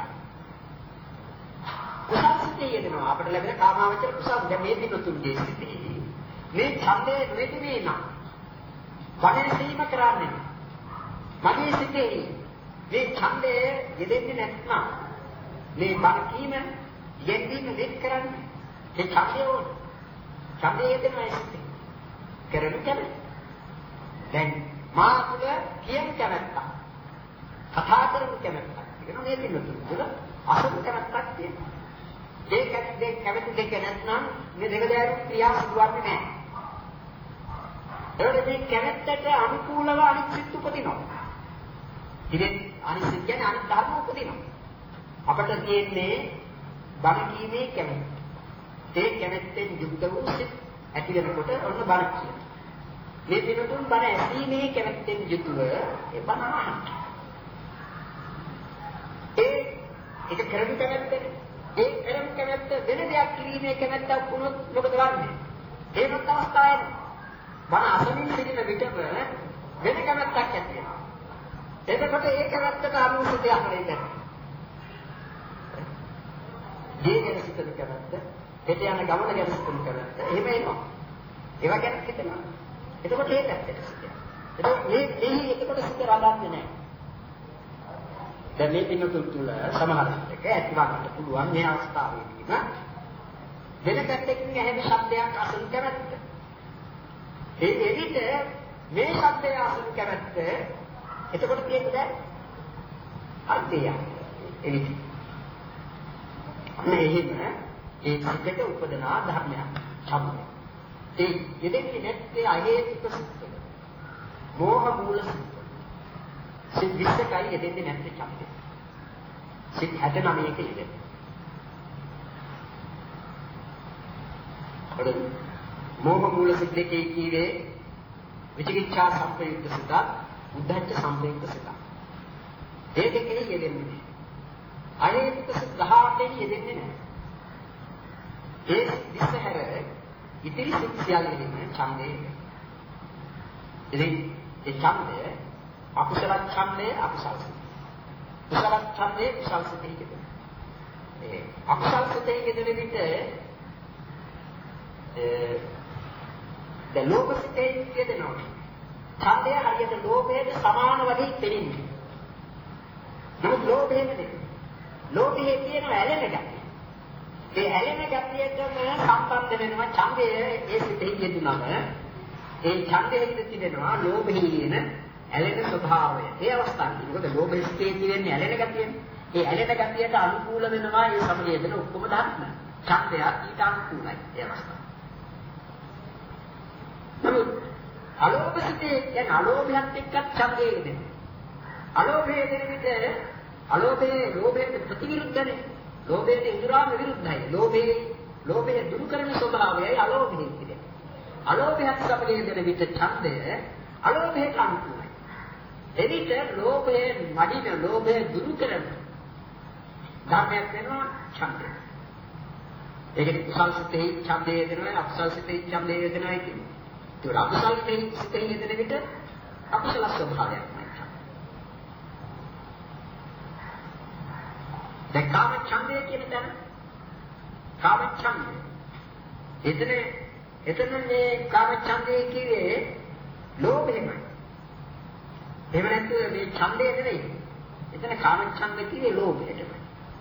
කුසල් සිතේ යෙදෙනවා. අපිට ලැබෙන කාමාවචර කුසල් දැන් මේ දිනුතුන්ගේ සිතේ. මේ ඡන්දය නෙවෙයි නම් වනේ සීම කරන්නේ. මගේ සිතේ මේ ඡන්දය යෙදෙන්නේ නැත්නම් මේ බණ කීම යෙදීම දෙක් කරන්නේ. ඒ ඡන්දය ඕන. ඡන්දය යෙදෙනවා සිතේ. කරනු කැමති. දැන් මා තුළ කියන කැමැත්ත. කතා කරනු කැමැත්ත. කියන මේ දිනුතුන් තුළ අසු කැමැත්තක් තියෙනවා. ඒ කැමැත්තේ කැමැති දෙක නැත්නම් මේ දෙක දෙක ක්‍රියා සිදුවන්නේ නැහැ. ඒවල මේ කැමැත්තට අනුකූලව අනිත් සිත් උපදිනවා. ඉතින් අනිත් සිත් කියන්නේ අනිත් ධර්ම උපදිනවා. අපට තියෙන්නේ බණ කීමේ කැමැත්ත. ඒ කැමැත්තෙන් යුක්ත වූ සිත් ඇති වෙනකොට ඔන්න බණ කියනවා. මේ දිනතුන් බණ ඇසීමේ කැමැත්තෙන් යුතුව ඒ බණ අහනවා. ඒ ඒක කරමු කැමැත්තනේ. ඒ කරමු කැමැත්ත වෙන දෙයක් කිරීමේ කැමැත්තක් වුණොත් මොකද වෙන්නේ? ඒවත් අවස්ථාවේ බණ අසමින් සිටින විටම වෙන කැමැත්තක් ඇති වෙනවා. එතකොට ඒ කැමැත්තට අනුසුතියක් වෙන්නේ. මේ ගැන සිතන කැමැත්ත, හෙට යන ගමන ගැන සිතන කැමැත්ත, එහෙම එනවා. ඒවා ගැන හිතනවා. එතකොට ඒ පැත්තට සිතනවා. එතකොට මේ එහි එතකොට සිත රඳන්නේ නැහැ. දැන් මේ පින්නතුන් තුල සමහර විටක ඇතිවන්නට පුළුවන් මේ අවස්ථාවේදීම වෙන පැත්තකින් ඇහෙන ශබ්දයක් අසුන් කැමැත්ත. ඒ එවිට මේ ශබ්දය අසුන් කැමැත්ත එතකොට කියන්නේ අර්ථය. එවිට මේ හිම ඒ සිතට උපදනා ධර්මයක් ශබ්දය. ඒ යෙදෙන්නේ නැත්තේ අහේතුක සිත්. මෝහ මූල සිත්. සිත් විස්සකයි යෙදෙන්නේ නැත්තේ ශබ්දය. සිත් හැටනමයක යෙදෙන්නේ. ඔඩ මෝහ මූල සිත් දෙකේ කීවේ විචිකිච්ඡා සම්ප්‍රයුක්ත සිත, උද්ධච්ච සම්ප්‍රයුක්ත සිත. ඒ දෙකේ යෙදෙන්නේ නැහැ. අහේතුක සිත් දහ අටෙන් යෙදෙන්නේ නැහැ. ඒ විස්ස හැර ඉතිරි සිත් සියල්ලෙම ඡන්දේ. ඉතින් ඒ ඡන්දය අකුසල ඡන්දය අකුසල සිත්. කුසල ඡන්දය කුසල සිතේ යෙදෙන. ඒ අකුසල සිතේ යෙදෙන විට ඒ ද ලෝභ සිතේ යෙදෙනවා. ඡන්දය හරියට ලෝභයට සමාන වගේ පෙනෙන්නේ. නමුත් ලෝභය නෙමෙයි. ලෝභයේ තියෙන ඇලෙන ගැතිය. ඒ ඇලෙන ගැතියටම සම්බන්ධ වෙනවා ඡන්දය ඒ සිතේ යෙදුනම ඒ ඡන්දයේ තිබෙනවා ලෝභයේ කියන ඇලෙන ස්වභාවය. ඒ අවස්ථාවේ මොකද ලෝභ සිතේ තියෙන ඇලෙන ගැතියනේ. ඒ ඇලෙන ගැතියට අනුකූල වෙනවා ඒ සමග යෙදෙන ඔක්කොම ධර්ම. ඡන්දය ඊට අනුකූලයි ඒ අවස්ථාව. නමුත් අලෝභ සිතේ යන අලෝභයත් එක්ක ඡන්දයේ යෙදෙනවා. අලෝභයේ දෙන විට අලෝභයේ ලෝභයට ප්‍රතිවිරුද්ධනේ. ලෝභයට ඉදරාම විරුද්ධයි. ලෝභයේ ලෝභය දුරු කරන ස්වභාවයයි අලෝභයේ තිබෙන්නේ. අලෝභයත් සමග යෙදෙන විට ඡන්දය අලෝභයට අනුකූලයි. එවිට ලෝභයේ මඩින ලෝභය දුරු කරන ධර්මයක් වෙනවා ඡන්දය. ඒකේ කුසල් සිතේ ඡන්දය යෙදෙනවා, අකුසල් සිතේ ඡන්දය යෙදෙනවා කියන්නේ. ඒක අකුසල් සිතේ යෙදෙන විට අකුසල ස්වභාවයක් නයි. දැන් කාම ඡන්දය කියන තැන කාම ඡන්දය. එතන එතන මේ කාම ඡන්දය කියේ ලෝභයමයි. එහෙම නැත්නම් මේ ඡන්දය නෙවෙයි. එතන කාම ඡන්ද කියේ ලෝභයටමයි.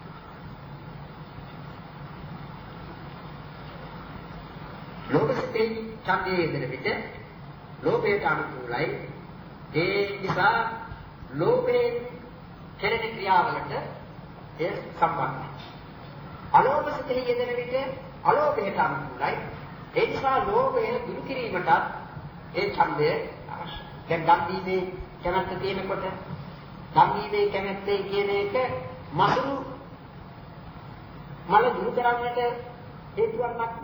ලෝභ සිතේ ඡන්දයේ යෙදෙන විට ලෝභයට අනුකූලයි. ඒ නිසා ලෝභයෙන් කෙරෙන ක්‍රියාවලට ඒ සම්බන්ධයි. අලෝභ සිතේ යෙදෙන විට අලෝභයට අනුකූලයි. ඒ නිසා ලෝභය දුරු කිරීමට ඒ ඡන්දය අවශ්‍යයි. දැන් දන් දීමේ කැමැත්ත තියෙනකොට දන් දීමේ කැමැත්තේ කියන එක මසුරු මල දුරු කරන්නට හේතුවක් නැහැ.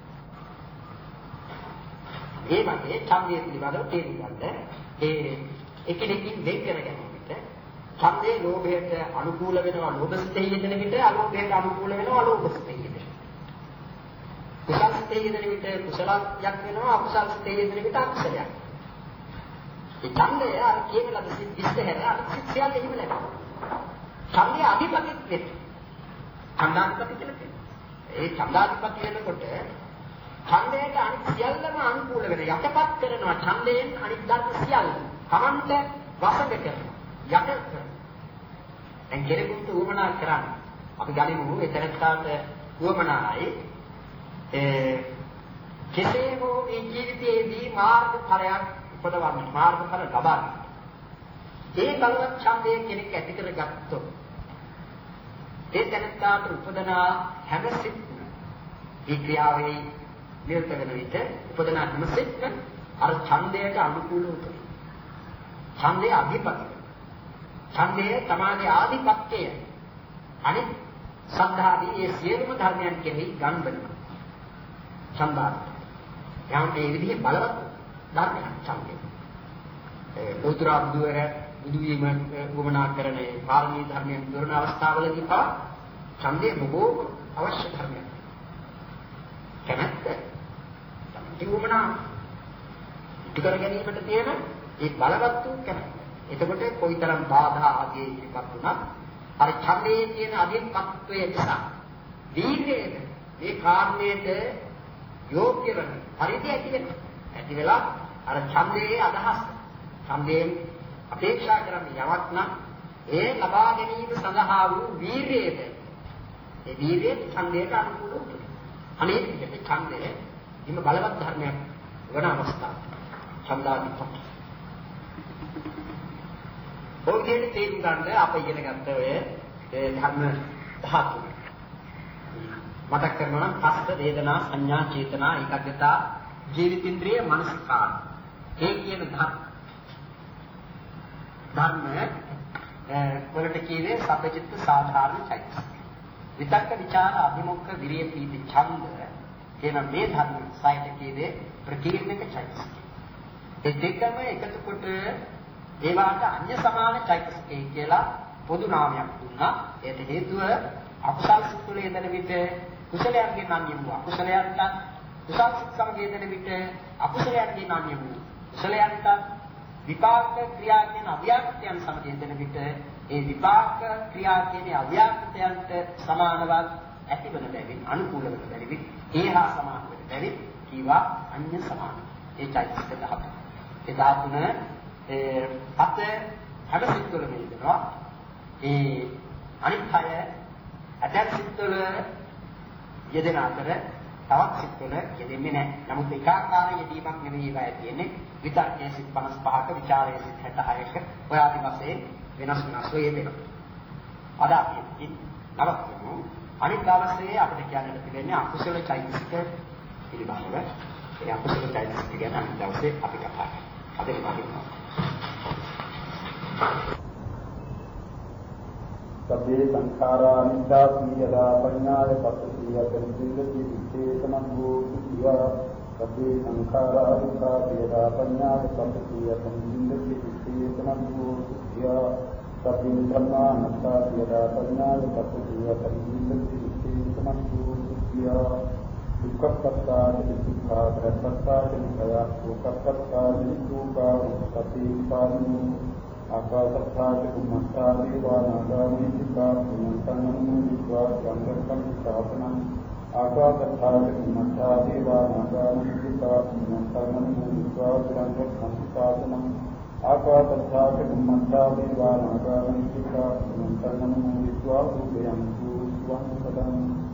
ඒ වගේ ඡන්දය පිළිබඳව තේරුම් ගන්න ඒ එකිනෙකින් වෙන් කර ගැනීමට ඡන්දේ ලෝභයට අනුකූල වෙනවා ලෝභ සිතේ යෙදෙන විට අලෝභයට අනුකූල වෙනවා අලෝභ සිතේ යෙදෙන. කුසල සිතේ යෙදෙන විට කුසලයක් වෙනවා අකුසල සිතේ යෙදෙන විට අකුසලයක්. ඒ ඡන්දය අර කියන ලද සිත් විස්තර අර සිත් සියල්ල එහෙම නැහැ. ඡන්දය අධිපතිත් වෙන්නේ. ඡන්දාධිපති කියලා කියනවා. ඒ ඡන්දාධිපති වෙනකොට ඡන්දයට අනිත් සියල්ලම අනුකූල වෙන යටපත් කරනවා ඡන්දයෙන් අනිත් ධර්ම සියල්ල. Tamanta වසඟ කරනවා. යට කරනවා. දැන් කෙනෙකුට උවමනා කරන්නේ අපි ගනිමු එතරත්තාට උවමනායි ඒ කෙසේ හෝ මේ ජීවිතයේදී මාර්ගඵලයක් උපදවන්න මාර්ගඵල ලබන්න. ඒ බලවත් ඡන්දය කෙනෙක් ඇති කරගත්තොත් ඒ තැනට උපදනා හැම සිත්ම ඒ ක්‍රියාවේ නිරත වෙන විට උපදනා හැම සිත්ම අර ඡන්දයට අනුකූලව උපදින. ඡන්දය අධිපති. ඡන්දය තමාගේ ආධිපත්‍යය අනිත් සද්ධාදී ඒ සියලුම ධර්මයන් කෙරෙහි ගන්වනවා. ඡන්දාත්. යම් මේ විදිහේ බලවත් ධර්මයක් ඡන්දය. ඒ ලෝතුරා බුදුවර බුදු වීම වමනා කරන ඒ පාරමී ධර්මයන් දරන අවස්ථාවලදී පවා ඡන්දේ බොහෝ අවශ්‍ය ධර්මයක්. කැමැත්ත. තමයි වමනා ඉටු කර ගැනීමට තියෙන ඒ බලවත් වූ කැමැත්ත. එතකොට කොයිතරම් බාධා ආදී ඉපත් වුණත් අර ඡන්දයේ තියෙන අධිපත්වය නිසා දීර්ඝයේද මේ කාර්යයට යෝග්‍ය වෙන පරිදි ඇති වෙනවා. ඇති වෙලා අර ඡන්දයේ අදහස් ඡන්දයෙන් අපේක්ෂා කරන්නේ යමක් නම් ඒ ලබා ගැනීම සඳහා වූ වීරියද ඒ වීරිය ඡන්දයට අනුකූලව අනේක විදිහට ඡන්දය හිම බලවත් ධර්මයක් වන අවස්ථාව ඡන්දාධිපති. ඔයගෙන් තේරුම් ගන්න අප ඉගෙන ගත්ත ඔය ධර්ම ධාතු මතක් කරනවා නම් පස්ස වේදනා සංඥා චේතනා ඒකග්ගතා ජීවිතින්ද්‍රිය මනසිකාර ඒ කියන ධර්ම ධර්ම වලට කියන්නේ සබ්බචිත්ත සාධාරණ චෛතසික. විතක්ක විචාර අභිමුඛ විරිය පීති ඡන්ද කියන මේ ධර්ම සයිත කියන්නේ ප්‍රකීර්ණක චෛතසික. ඒ දෙකම එකතු කොට ඒවාට අන්‍ය සමාන චෛතසිකය කියලා පොදු නාමයක් දුන්නා. ඒට හේතුව අකුසල් සිත් තුළ යෙදෙන විට කුසලයන්ගෙන් අන්‍ය වූ අකුසලයන්ට කුසල් සිත් සමග යෙදෙන විට අකුසලයන්ගෙන් අන්‍ය වූ කුසලයන්ට විපාක ක්‍රියා කියන අව්‍යාකෘතයන් සමග යෙදෙන විට ඒ විපාක ක්‍රියා කියන අව්‍යාකෘතයන්ට සමානව ඇතිවන බැවින් අනුකූල වන බැවින් ඒ හා සමාන වෙන බැවින් කීවා අන්‍ය සමාන. ඒ චෛතසික ධාතු. ඒ ධාතුන ඒ අත හැම සිත්වලම යෙදෙනවා. ඒ අනිත් අය අදන් සිත්වල යෙදෙන අතර තවත් සිත්වල යෙදෙන්නේ නැහැ. නමුත් ඒකාකාර යෙදීමක් නෙමෙයි ඒවා තියෙන්නේ. විතර්කයේ සිත් පනස් පහක, විචාරයේ සිත් හැත්තෑයක ඔය ආදි වශයෙන් වෙනස් වෙනස් යෙදෙනවා. අද අපි නවත්වමු. අනිත් දවසේ අපිට කියන්නට තිබෙන්නේ අකුසල චෛතසික පිළිබඳව. ඒ අකුසල චෛතසික ගැන අනිත් දවසේ අපි කතා කරමු. අද ඉතින්
සබ්බේ සංඛාරා නිච්ඡාති යදා පඤ්ඤාය පස්සී යතෙන්ද්‍රිය විශේෂණං වූ සබ්බේ සංඛාරා නිච්ඡාති යදා පඤ්ඤාය පස්සී යතෙන්ද්‍රිය විශේෂණං වූ සබ්බේ ධම්මා නිච්ඡාති යදා පඤ්ඤාය පස්සී යතෙන්ද්‍රිය විශේෂණං වූ දුක්ඛප්පත්තා දුක්ඛා ප්‍රත්‍ත්තා නිකයා දුක්ඛප්පත්තා දුක්ඛා උපපති පානු ආකාශත්තාච කුම්මත්තා දේවා නාගාමී සිතා පුඤ්ඤන්තං විද්වා සංගතං ස්ථාපනං ආකාශත්තාච කුම්මත්තා දේවා නාගාමී සිතා පුඤ්ඤන්තං විද්වා සංගතං ස්ථාපනං ආකාශත්තාච කුම්මත්තා දේවා නාගාමී සිතා පුඤ්ඤන්තං විද්වා සුභයං සුවං සදං